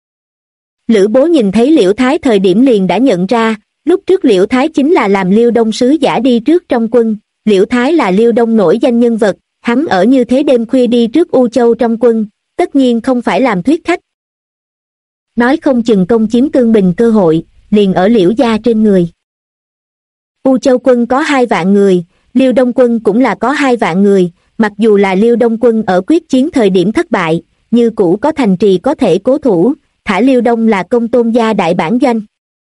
Lữ Bố nhìn thấy Liễu Thái thời điểm liền đã nhận ra, lúc trước Liễu Thái chính là làm Liêu Đông sứ giả đi trước trong quân, Liễu Thái là Liêu Đông nổi danh nhân vật, hắn ở như thế đêm khuya đi trước U Châu trong quân, tất nhiên không phải làm thuyết khách. Nói không chừng công chiếm Tương Bình cơ hội, liền ở Liễu gia trên người. U Châu quân có 2 vạn người, Liêu Đông quân cũng là có 2 vạn người, mặc dù là Liêu Đông quân ở quyết chiến thời điểm thất bại, như cũ có thành trì có thể cố thủ, thả Liêu Đông là Công Tôn gia đại bản doanh.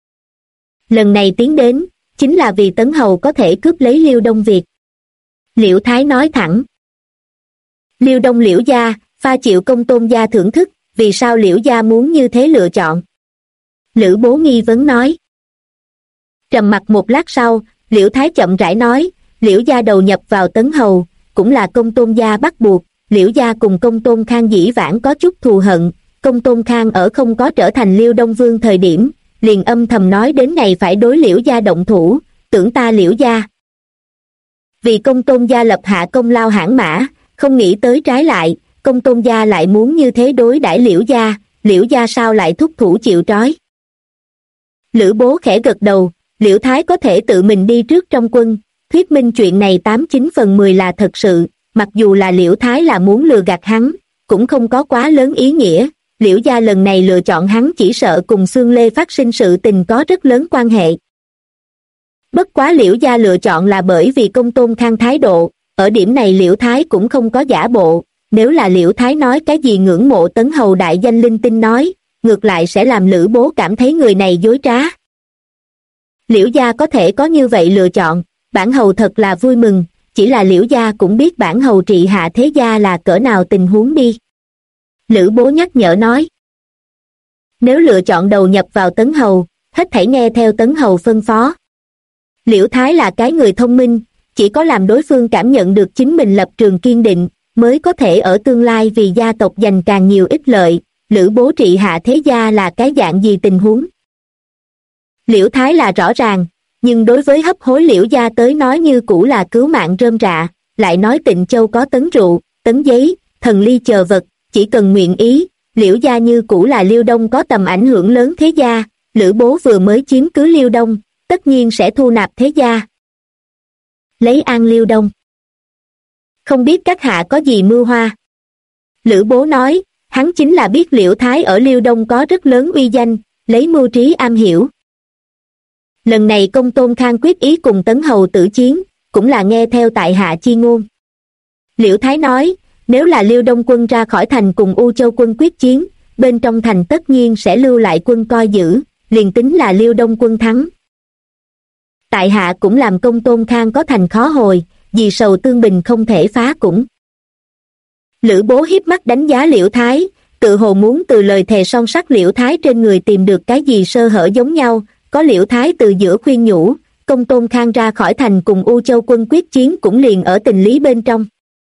Lần này tiến đến, chính là vì Tấn Hầu có thể cướp lấy Liêu Đông Việt. Liễu Thái nói thẳng. Liêu Đông Liễu gia, pha chịu Công Tôn gia thưởng thức, vì sao Liễu gia muốn như thế lựa chọn? Lữ Bố nghi vấn nói. Trầm mặc một lát sau, Liễu Thái chậm rãi nói, Liễu gia đầu nhập vào Tấn Hầu, cũng là Công Tôn gia bắt buộc, Liễu gia cùng Công Tôn Khang dĩ vãng có chút thù hận, Công Tôn Khang ở không có trở thành Liêu Đông Vương thời điểm, liền âm thầm nói đến ngày phải đối Liễu gia động thủ, tưởng ta Liễu gia. Vì Công Tôn gia lập hạ công lao hãn mã, không nghĩ tới trái lại, Công Tôn gia lại muốn như thế đối đãi Liễu gia sao lại thúc thủ chịu trói. Lữ Bố khẽ gật đầu, Liễu Thái có thể tự mình đi trước trong quân, thuyết minh chuyện này 89/10 là thật sự, mặc dù là Liễu Thái là muốn lừa gạt hắn, cũng không có quá lớn ý nghĩa, Liễu gia lần này lựa chọn hắn chỉ sợ cùng Xương Lê phát sinh sự tình có rất lớn quan hệ. Bất quá Liễu gia lựa chọn là bởi vì Công Tôn Khang thái độ, ở điểm này Liễu Thái cũng không có giả bộ, nếu là Liễu Thái nói cái gì ngưỡng mộ Tấn Hầu đại danh linh tinh nói, ngược lại sẽ làm Lữ Bố cảm thấy người này dối trá. Liễu gia có thể có như vậy lựa chọn, bản hầu thật là vui mừng, chỉ là Liễu gia cũng biết bản hầu trị hạ thế gia là cỡ nào tình huống đi. Lữ Bố nhắc nhở nói. Nếu lựa chọn đầu nhập vào Tấn Hầu, hết thảy nghe theo Tấn Hầu phân phó. Liễu Thái là cái người thông minh, chỉ có làm đối phương cảm nhận được chính mình lập trường kiên định, mới có thể ở tương lai vì gia tộc giành càng nhiều ích lợi. Lữ Bố trị hạ thế gia là cái dạng gì tình huống? Liễu Thái là rõ ràng, nhưng đối với hấp hối Liễu gia tới nói như cũ là cứu mạng rơm rạ, lại nói Tịnh Châu có tấn rượu, tấn giấy, thần ly chờ vật, chỉ cần nguyện ý, Liễu gia như cũ là Liêu Đông có tầm ảnh hưởng lớn thế gia, Lữ Bố vừa mới chiếm cứ Liêu Đông, tất nhiên sẽ thu nạp thế gia. Lấy an Liêu Đông. Không biết các hạ có gì mưu hoa? Lữ Bố nói, hắn chính là biết Liễu Thái ở Liêu Đông có rất lớn uy danh, lấy mưu trí am hiểu. Lần này Công Tôn Khang quyết ý cùng Tấn Hầu tử chiến, cũng là nghe theo tại hạ chi ngôn. Liễu Thái nói, nếu là Liêu Đông quân ra khỏi thành cùng U Châu quân quyết chiến, bên trong thành tất nhiên sẽ lưu lại quân coi giữ, liền tính là Liêu Đông quân thắng. Tại hạ cũng làm Công Tôn Khang có thành khó hồi, vì sầu tương bình không thể phá cũng. Lữ Bố hiếp mắt đánh giá Liễu Thái, tự hồ muốn từ lời thề son sắt Liễu Thái trên người tìm được cái gì sơ hở giống nhau, có Liễu Thái từ giữa khuyên nhủ, Công Tôn Khang ra khỏi thành cùng U Châu quân quyết chiến cũng liền ở tình lý bên trong.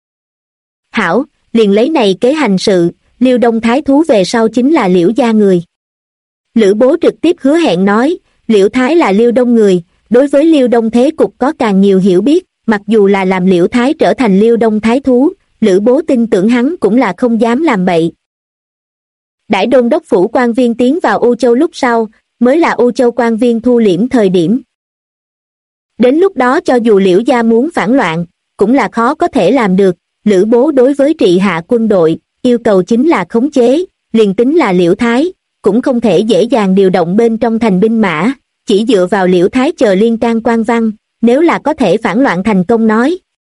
Hảo, liền lấy này kế hành sự, Liêu Đông Thái thú về sau chính là Liễu gia người. Lữ Bố trực tiếp hứa hẹn nói, Liễu Thái là Liêu Đông người, đối với Liêu Đông thế cục có càng nhiều hiểu biết, mặc dù là làm Liễu Thái trở thành Liêu Đông Thái thú, Lữ Bố tin tưởng hắn cũng là không dám làm bậy. Đãi Đôn đốc phủ quan viên tiến vào U Châu lúc sau, mới là U Châu quan viên thu liễm thời điểm. Đến lúc đó cho dù Liễu gia muốn phản loạn, cũng là khó có thể làm được. Lữ Bố đối với trị hạ quân đội, yêu cầu chính là khống chế, liền tính là Liễu Thái, cũng không thể dễ dàng điều động bên trong thành binh mã, chỉ dựa vào Liễu Thái chờ liên can quan văn, nếu là có thể phản loạn thành công nói.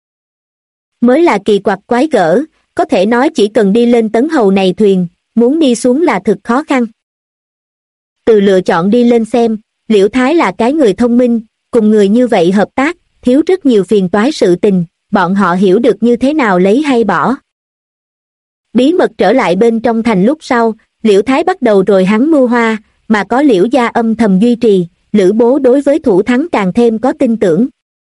Mới là kỳ quặc quái gở, có thể nói chỉ cần đi lên Tấn Hầu này thuyền, muốn đi xuống là thực khó khăn. Từ lựa chọn đi lên xem, Liễu Thái là cái người thông minh, cùng người như vậy hợp tác, thiếu rất nhiều phiền toái sự tình, bọn họ hiểu được như thế nào lấy hay bỏ. Bí mật trở lại bên trong thành lúc sau, Liễu Thái bắt đầu rồi hắn mưu hoa, mà có Liễu gia âm thầm duy trì, Lữ Bố đối với thủ thắng càng thêm có tin tưởng.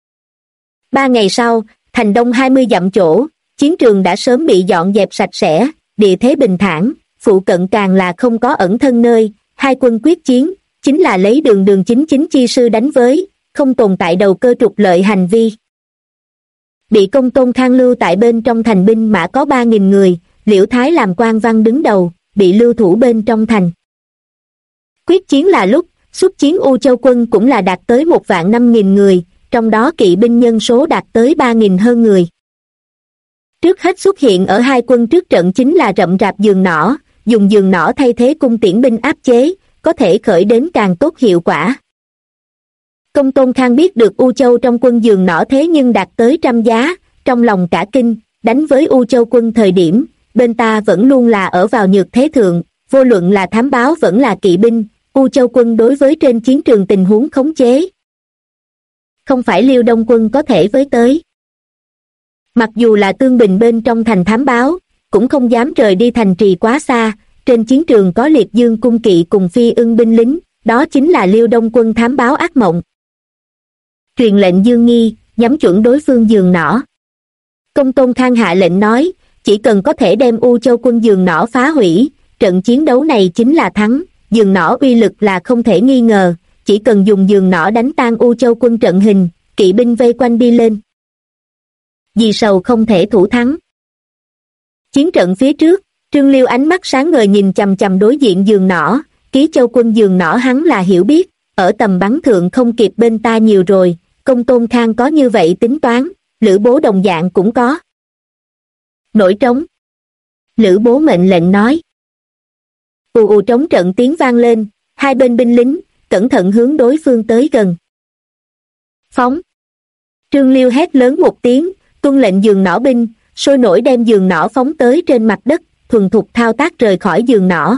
3 ngày sau, thành đông 20 dặm chỗ, chiến trường đã sớm bị dọn dẹp sạch sẽ, địa thế bình thản, phụ cận càng là không có ẩn thân nơi, hai quân quyết chiến, chính là lấy đường chính chi sư đánh với, không tồn tại đầu cơ trục lợi hành vi. Bị Công Tôn Khang lưu tại bên trong thành binh mã có 3.000 người, Liễu Thái làm quan văn đứng đầu, bị lưu thủ bên trong thành. Quyết chiến là lúc, xuất chiến U Châu quân cũng là đạt tới 1.500.000 người, trong đó kỵ binh nhân số đạt tới 3.000 hơn người. Trước hết xuất hiện ở hai quân trước trận chính là rậm rạp giường nỏ, dùng giường nỏ thay thế cung tiễn binh áp chế, có thể khởi đến càng tốt hiệu quả. Công Tôn Khang biết được U Châu trong quân giường nỏ thế nhưng đạt tới trăm giá, trong lòng cả kinh, đánh với U Châu quân thời điểm, bên ta vẫn luôn là ở vào nhược thế thượng, vô luận là thám báo vẫn là kỵ binh, U Châu quân đối với trên chiến trường tình huống khống chế. Không phải Liêu Đông quân có thể với tới. Mặc dù là Tương Bình bên trong thành thám báo, cũng không dám rời đi thành trì quá xa, trên chiến trường có Liệt Dương cung kỵ cùng Phi Ưng binh lính, đó chính là Liêu Đông quân thám báo ác mộng. Truyền lệnh Dương Nghi, nhắm chuẩn đối phương giường nỏ. Công Tôn Khang hạ lệnh nói, chỉ cần có thể đem U Châu quân giường nỏ phá hủy, trận chiến đấu này chính là thắng, giường nỏ uy lực là không thể nghi ngờ, chỉ cần dùng giường nỏ đánh tan U Châu quân trận hình, kỵ binh vây quanh đi lên. Vì sầu không thể thủ thắng. Chiến trận phía trước, Trương Liêu ánh mắt sáng ngời nhìn chằm chằm đối diện giường nỏ, Ký Châu quân giường nỏ hắn là hiểu biết, ở tầm bắn thượng không kịp bên ta nhiều rồi, Công Tôn Khang có như vậy tính toán, Lữ Bố đồng dạng cũng có. Nổi trống. Lữ Bố mệnh lệnh nói. Ù ù trống trận tiếng vang lên, hai bên binh lính, cẩn thận hướng đối phương tới gần. Phóng. Trương Liêu hét lớn một tiếng, tuân lệnh giường nỏ binh, sôi nổi đem giường nỏ phóng tới trên mặt đất, thuần thục thao tác rời khỏi giường nỏ.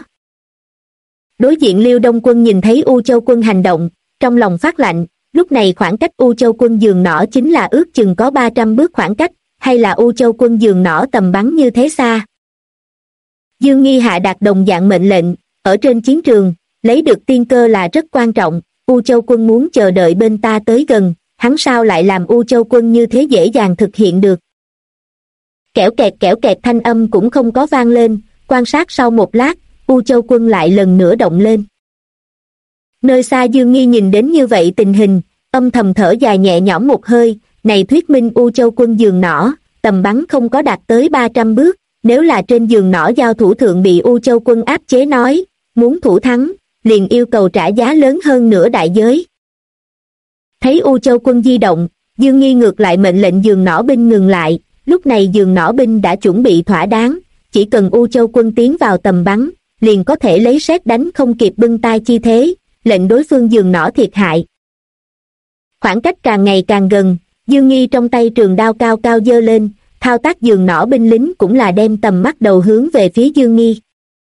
Đối diện Liêu Đông quân nhìn thấy U Châu quân hành động, trong lòng phát lạnh, lúc này khoảng cách U Châu quân giường nỏ chính là ước chừng có 300 bước khoảng cách, hay là U Châu quân giường nỏ tầm bắn như thế xa. Dương Nghi hạ đạt đồng dạng mệnh lệnh, ở trên chiến trường, lấy được tiên cơ là rất quan trọng, U Châu Quân muốn chờ đợi bên ta tới gần, hắn sao lại làm U Châu Quân như thế dễ dàng thực hiện được. Kẽo kẹt thanh âm cũng không có vang lên, quan sát sau một lát, U Châu Quân lại lần nữa động lên. Nơi xa Dương Nghi nhìn đến như vậy tình hình, âm thầm thở dài nhẹ nhõm một hơi, này thuyết minh U Châu Quân giường nỏ, tầm bắn không có đạt tới 300 bước, nếu là trên giường nỏ giao thủ thượng bị U Châu Quân áp chế nói, muốn thủ thắng, liền yêu cầu trả giá lớn hơn nửa đại giới. Thấy U Châu Quân di động, Dương Nghi ngược lại mệnh lệnh giường nỏ binh ngừng lại, lúc này giường nỏ binh đã chuẩn bị thỏa đáng, chỉ cần U Châu Quân tiến vào tầm bắn, liền có thể lấy sét đánh không kịp bưng tay chi thế, lệnh đối phương giường nỏ thiệt hại. Khoảng cách càng ngày càng gần, Dương Nghi trong tay trường đao cao cao giơ lên, thao tác giường nỏ binh lính cũng là đem tầm mắt đầu hướng về phía Dương Nghi.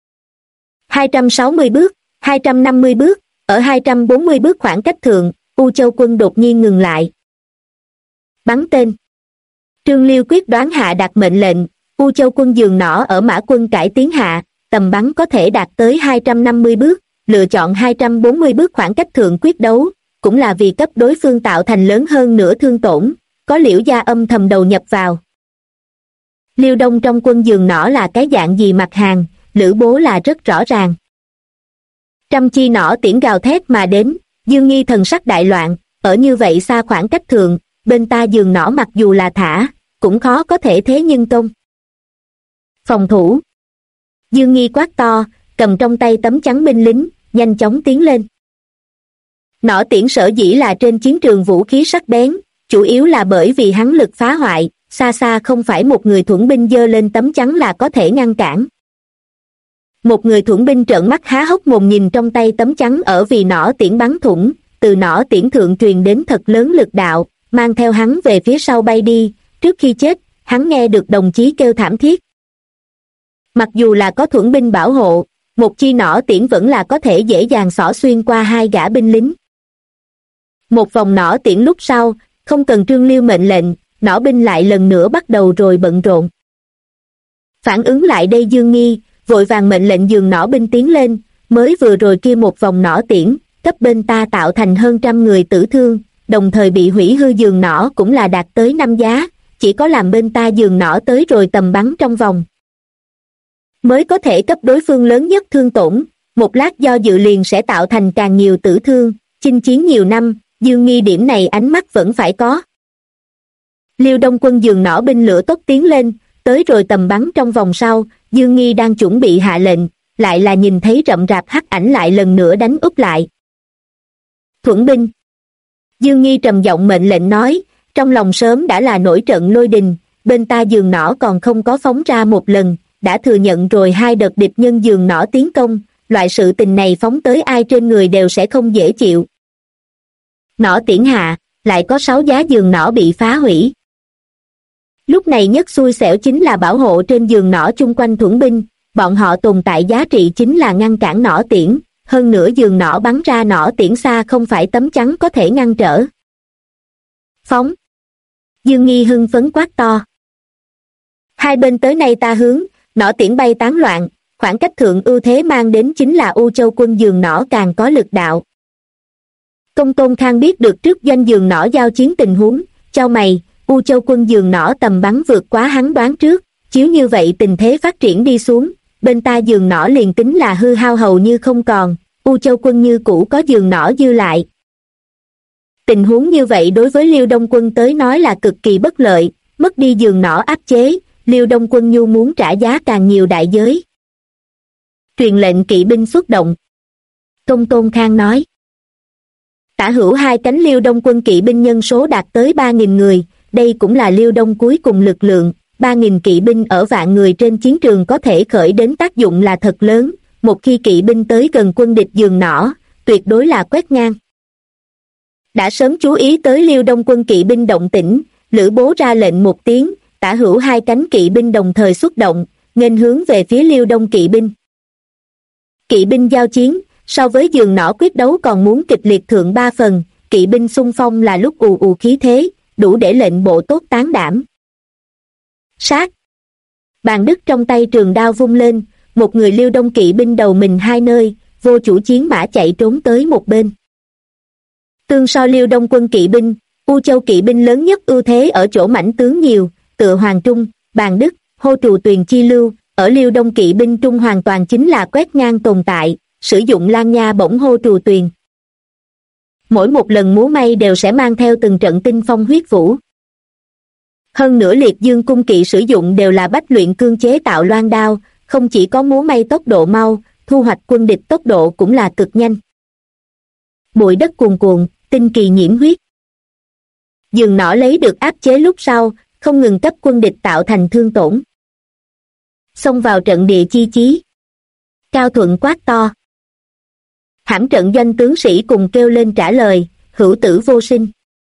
260 bước, 250 bước, ở 240 bước khoảng cách thượng, U Châu Quân đột nhiên ngừng lại. Bắn tên. Trương Liêu quyết đoán hạ đạt mệnh lệnh, U Châu Quân giường nỏ ở Mã Quân cải tiến hạ, tầm bắn có thể đạt tới 250 bước, lựa chọn 240 bước khoảng cách thượng quyết đấu, cũng là vì cấp đối phương tạo thành lớn hơn nửa thương tổn, có Liễu Gia âm thầm đầu nhập vào. Liêu Đông trong quân giường nỏ là cái dạng gì mặt hàng, Lữ Bố là rất rõ ràng. Trăm chi nỏ tiễn gào thét mà đến, Dương Nghi thần sắc đại loạn, ở như vậy xa khoảng cách thượng, bên ta giường nỏ mặc dù là thả, cũng khó có thể thế nhưng công. Phòng thủ. Dương Nghi quát to, cầm trong tay tấm chắn binh lính, nhanh chóng tiến lên. Nỏ tiễn sở dĩ là trên chiến trường vũ khí sắc bén, chủ yếu là bởi vì hắn lực phá hoại, xa xa không phải một người thuẫn binh giơ lên tấm chắn là có thể ngăn cản. Một người thuẫn binh trợn mắt há hốc mồm nhìn trong tay tấm chắn ở vì nỏ tiễn bắn thủng, từ nỏ tiễn thượng truyền đến thật lớn lực đạo, mang theo hắn về phía sau bay đi, trước khi chết, hắn nghe được đồng chí kêu thảm thiết. Mặc dù là có thuẫn binh bảo hộ, một chi nỏ tiễn vẫn là có thể dễ dàng xỏ xuyên qua hai gã binh lính. Một vòng nỏ tiễn lúc sau, không cần Trương Liêu mệnh lệnh, nỏ binh lại lần nữa bắt đầu rồi bận rộn. Phản ứng lại đây Dương Nghi, vội vàng mệnh lệnh giường nỏ binh tiến lên, mới vừa rồi kia một vòng nỏ tiễn, cấp bên ta tạo thành hơn trăm người tử thương, đồng thời bị hủy hư giường nỏ cũng là đạt tới 5 giá, chỉ có làm bên ta giường nỏ tới rồi tầm bắn trong vòng. Mới có thể cấp đối phương lớn nhất thương tổn, một lát do dự liền sẽ tạo thành càng nhiều tử thương, chinh chiến nhiều năm, Dương Nghi điểm này ánh mắt vẫn phải có. Liêu Đông quân giường nỏ binh lửa tốc tiến lên, tới rồi tầm bắn trong vòng sau, Dương Nghi đang chuẩn bị hạ lệnh, lại là nhìn thấy rậm rạp hắc ảnh lại lần nữa đánh úp lại. Thuẫn binh. Dương Nghi trầm giọng mệnh lệnh nói, trong lòng sớm đã là nổi trận lôi đình, bên ta giường nỏ còn không có phóng ra một lần, đã thừa nhận rồi 2 đợt địch nhân giường nỏ tiến công, loại sự tình này phóng tới ai trên người đều sẽ không dễ chịu. Nỏ tiễn hạ, lại có 6 giá giường nỏ bị phá hủy. Lúc này nhất xui xẻo chính là bảo hộ trên giường nỏ chung quanh thuẫn binh, bọn họ tồn tại giá trị chính là ngăn cản nỏ tiễn, hơn nữa giường nỏ bắn ra nỏ tiễn xa không phải tấm chắn có thể ngăn trở. Phóng. Dương Nghi hưng phấn quát to. Hai bên tới nay ta hướng, nỏ tiễn bay tán loạn, khoảng cách thượng ưu thế mang đến chính là U Châu quân giường nỏ càng có lực đạo. Công Tôn Khang biết được trước doanh giường nỏ giao chiến tình huống, chau mày, U Châu quân giường nỏ tầm bắn vượt quá hắn đoán trước, chiếu như vậy tình thế phát triển đi xuống, bên ta giường nỏ liền tính là hư hao hầu như không còn, U Châu quân như cũ có giường nỏ dư lại. Tình huống như vậy đối với Liêu Đông quân tới nói là cực kỳ bất lợi, mất đi giường nỏ áp chế, Liêu Đông quân nhu muốn trả giá càng nhiều đại giới. Truyền lệnh kỵ binh xuất động. Công Tôn Khang nói. Tả hữu hai cánh Liêu Đông quân kỵ binh nhân số đạt tới 3.000 người, đây cũng là Liêu Đông cuối cùng lực lượng, 3.000 kỵ binh ở vạn người trên chiến trường có thể khởi đến tác dụng là thật lớn, một khi kỵ binh tới gần quân địch giường nỏ, tuyệt đối là quét ngang. Đã sớm chú ý tới Liêu Đông quân kỵ binh động tĩnh, Lữ Bố ra lệnh một tiếng, tả hữu hai cánh kỵ binh đồng thời xuất động, nghênh hướng về phía Liêu Đông kỵ binh. Kỵ binh giao chiến, so với giường nỏ quyết đấu còn muốn kịch liệt thượng 3 phần, kỵ binh xung phong là lúc ù ù khí thế, đủ để lệnh bộ tốt tán đảm. Sát. Bàn Đức trong tay trường đao vung lên, một người Liêu Đông kỵ binh đầu mình hai nơi, vô chủ chiến mã chạy trốn tới một bên. Tương so Liêu Đông quân kỵ binh, U Châu kỵ binh lớn nhất ưu thế ở chỗ mãnh tướng nhiều, tựa Hoàng Trung, Bàn Đức, Hô Trù Tuyền chi lưu, ở Liêu Đông kỵ binh trung hoàn toàn chính là quét ngang tồn tại, sử dụng Lan Nha bổng Hô Trù Tuyền. Mỗi một lần múa may đều sẽ mang theo từng trận tinh phong huyết vũ. Hơn nữa Liệt Dương cung kỵ sử dụng đều là bách luyện cương chế tạo loan đao, không chỉ có múa may tốc độ mau, thu hoạch quân địch tốc độ cũng là cực nhanh. Bụi đất cuồn cuộn, tinh kỳ nhiễm huyết. Giường nỏ lấy được áp chế lúc sau, không ngừng cấp quân địch tạo thành thương tổn. Xông vào trận địa chi chí. Cao Thuận quát to. Hãm trận doanh tướng sĩ cùng kêu lên trả lời, hữu tử vô sinh.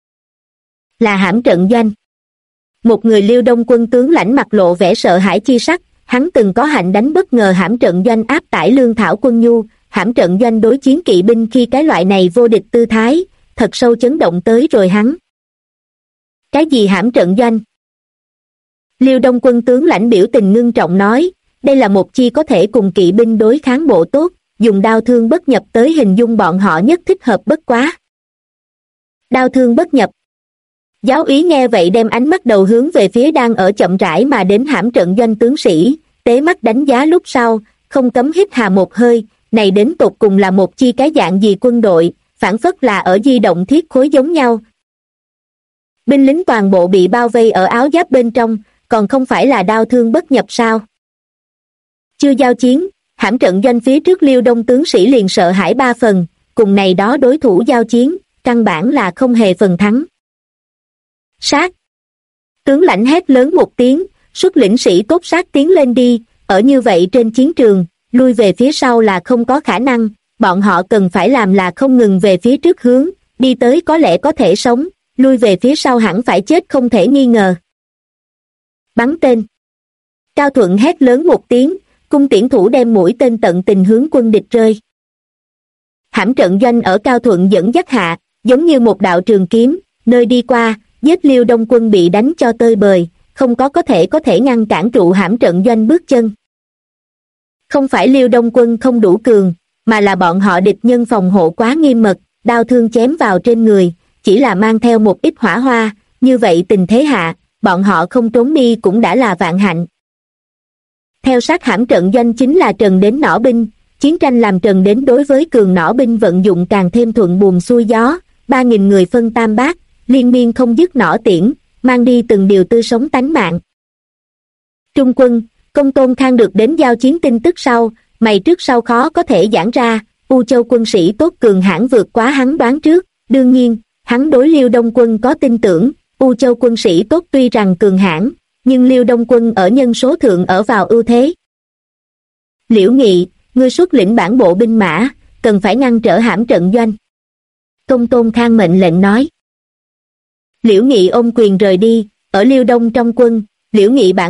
Là hãm trận doanh. Một người Liêu Đông quân tướng lãnh mặt lộ vẻ sợ hãi chi sắc, hắn từng có hạnh đánh bất ngờ hãm trận doanh áp tải lương thảo quân nhu, hãm trận doanh đối chiến kỵ binh khi cái loại này vô địch tư thái, thật sâu chấn động tới rồi hắn. Cái gì hãm trận doanh? Liêu Đông quân tướng lãnh biểu tình ngưng trọng nói, đây là một chi có thể cùng kỵ binh đối kháng bộ tốt, dùng đao thương bất nhập tới hình dung bọn họ nhất thích hợp bất quá. Đao thương bất nhập. Giáo úy nghe vậy đem ánh mắt đầu hướng về phía đang ở chậm rãi mà đến hãm trận doanh tướng sĩ, tế mắt đánh giá lúc sau, không cấm hít hà một hơi, này đến tột cùng là một chi cái dạng gì quân đội, phản phất là ở di động thiết khối giống nhau. Binh lính toàn bộ bị bao vây ở áo giáp bên trong, còn không phải là đao thương bất nhập sao? Chưa giao chiến, hãm trận doanh phía trước Liêu Đông tướng sĩ liền sợ hãi ba phần, cùng này đó đối thủ giao chiến, căn bản là không hề phần thắng. Sát! Tướng lãnh hét lớn một tiếng, xuất lĩnh sĩ tốt sát tiến lên đi, ở như vậy trên chiến trường, lui về phía sau là không có khả năng, bọn họ cần phải làm là không ngừng về phía trước hướng, đi tới có lẽ có thể sống, lui về phía sau hẳn phải chết không thể nghi ngờ. Bắn tên! Cao Thuận hét lớn một tiếng, cung tiễn thủ đem mũi tên tận tình hướng quân địch rơi. Hãm trận doanh ở Cao Thuận dẫn dắt hạ, giống như một đạo trường kiếm, nơi đi qua, giết Liêu Đông quân bị đánh cho tơi bời, không có thể ngăn cản trụ hãm trận doanh bước chân. Không phải Liêu Đông quân không đủ cường, mà là bọn họ địch nhân phòng hộ quá nghiêm mật, đao thương chém vào trên người, chỉ là mang theo một ít hỏa hoa, như vậy tình thế hạ, bọn họ không trốn đi cũng đã là vạn hạnh. Theo sát hãm trận doanh chính là Trần Đến nỏ binh, chiến tranh làm Trần Đến đối với cường nỏ binh vận dụng càng thêm thuận buồm xuôi gió, 3.000 người phân tam bát, liên miên không dứt nỏ tiễn, mang đi từng điều tươi sống tánh mạng. Trung quân, Công Tôn Khang được đến giao chiến tin tức sau, mày trước sau khó có thể giãn ra, U Châu quân sĩ tốt cường hãn vượt quá hắn đoán trước, đương nhiên, hắn đối Liêu Đông quân có tin tưởng, U Châu quân sĩ tốt tuy rằng cường hãn, nhưng Liêu Đông quân ở nhân số thượng ở vào ưu thế. Liễu Nghị, ngươi xuất lĩnh bản bộ binh mã, cần phải ngăn trở hãm trận doanh. Công Tôn Khang mệnh lệnh nói. Liễu Nghị ôm quyền rời đi, ở Liêu Đông trong quân, Liễu Nghị bản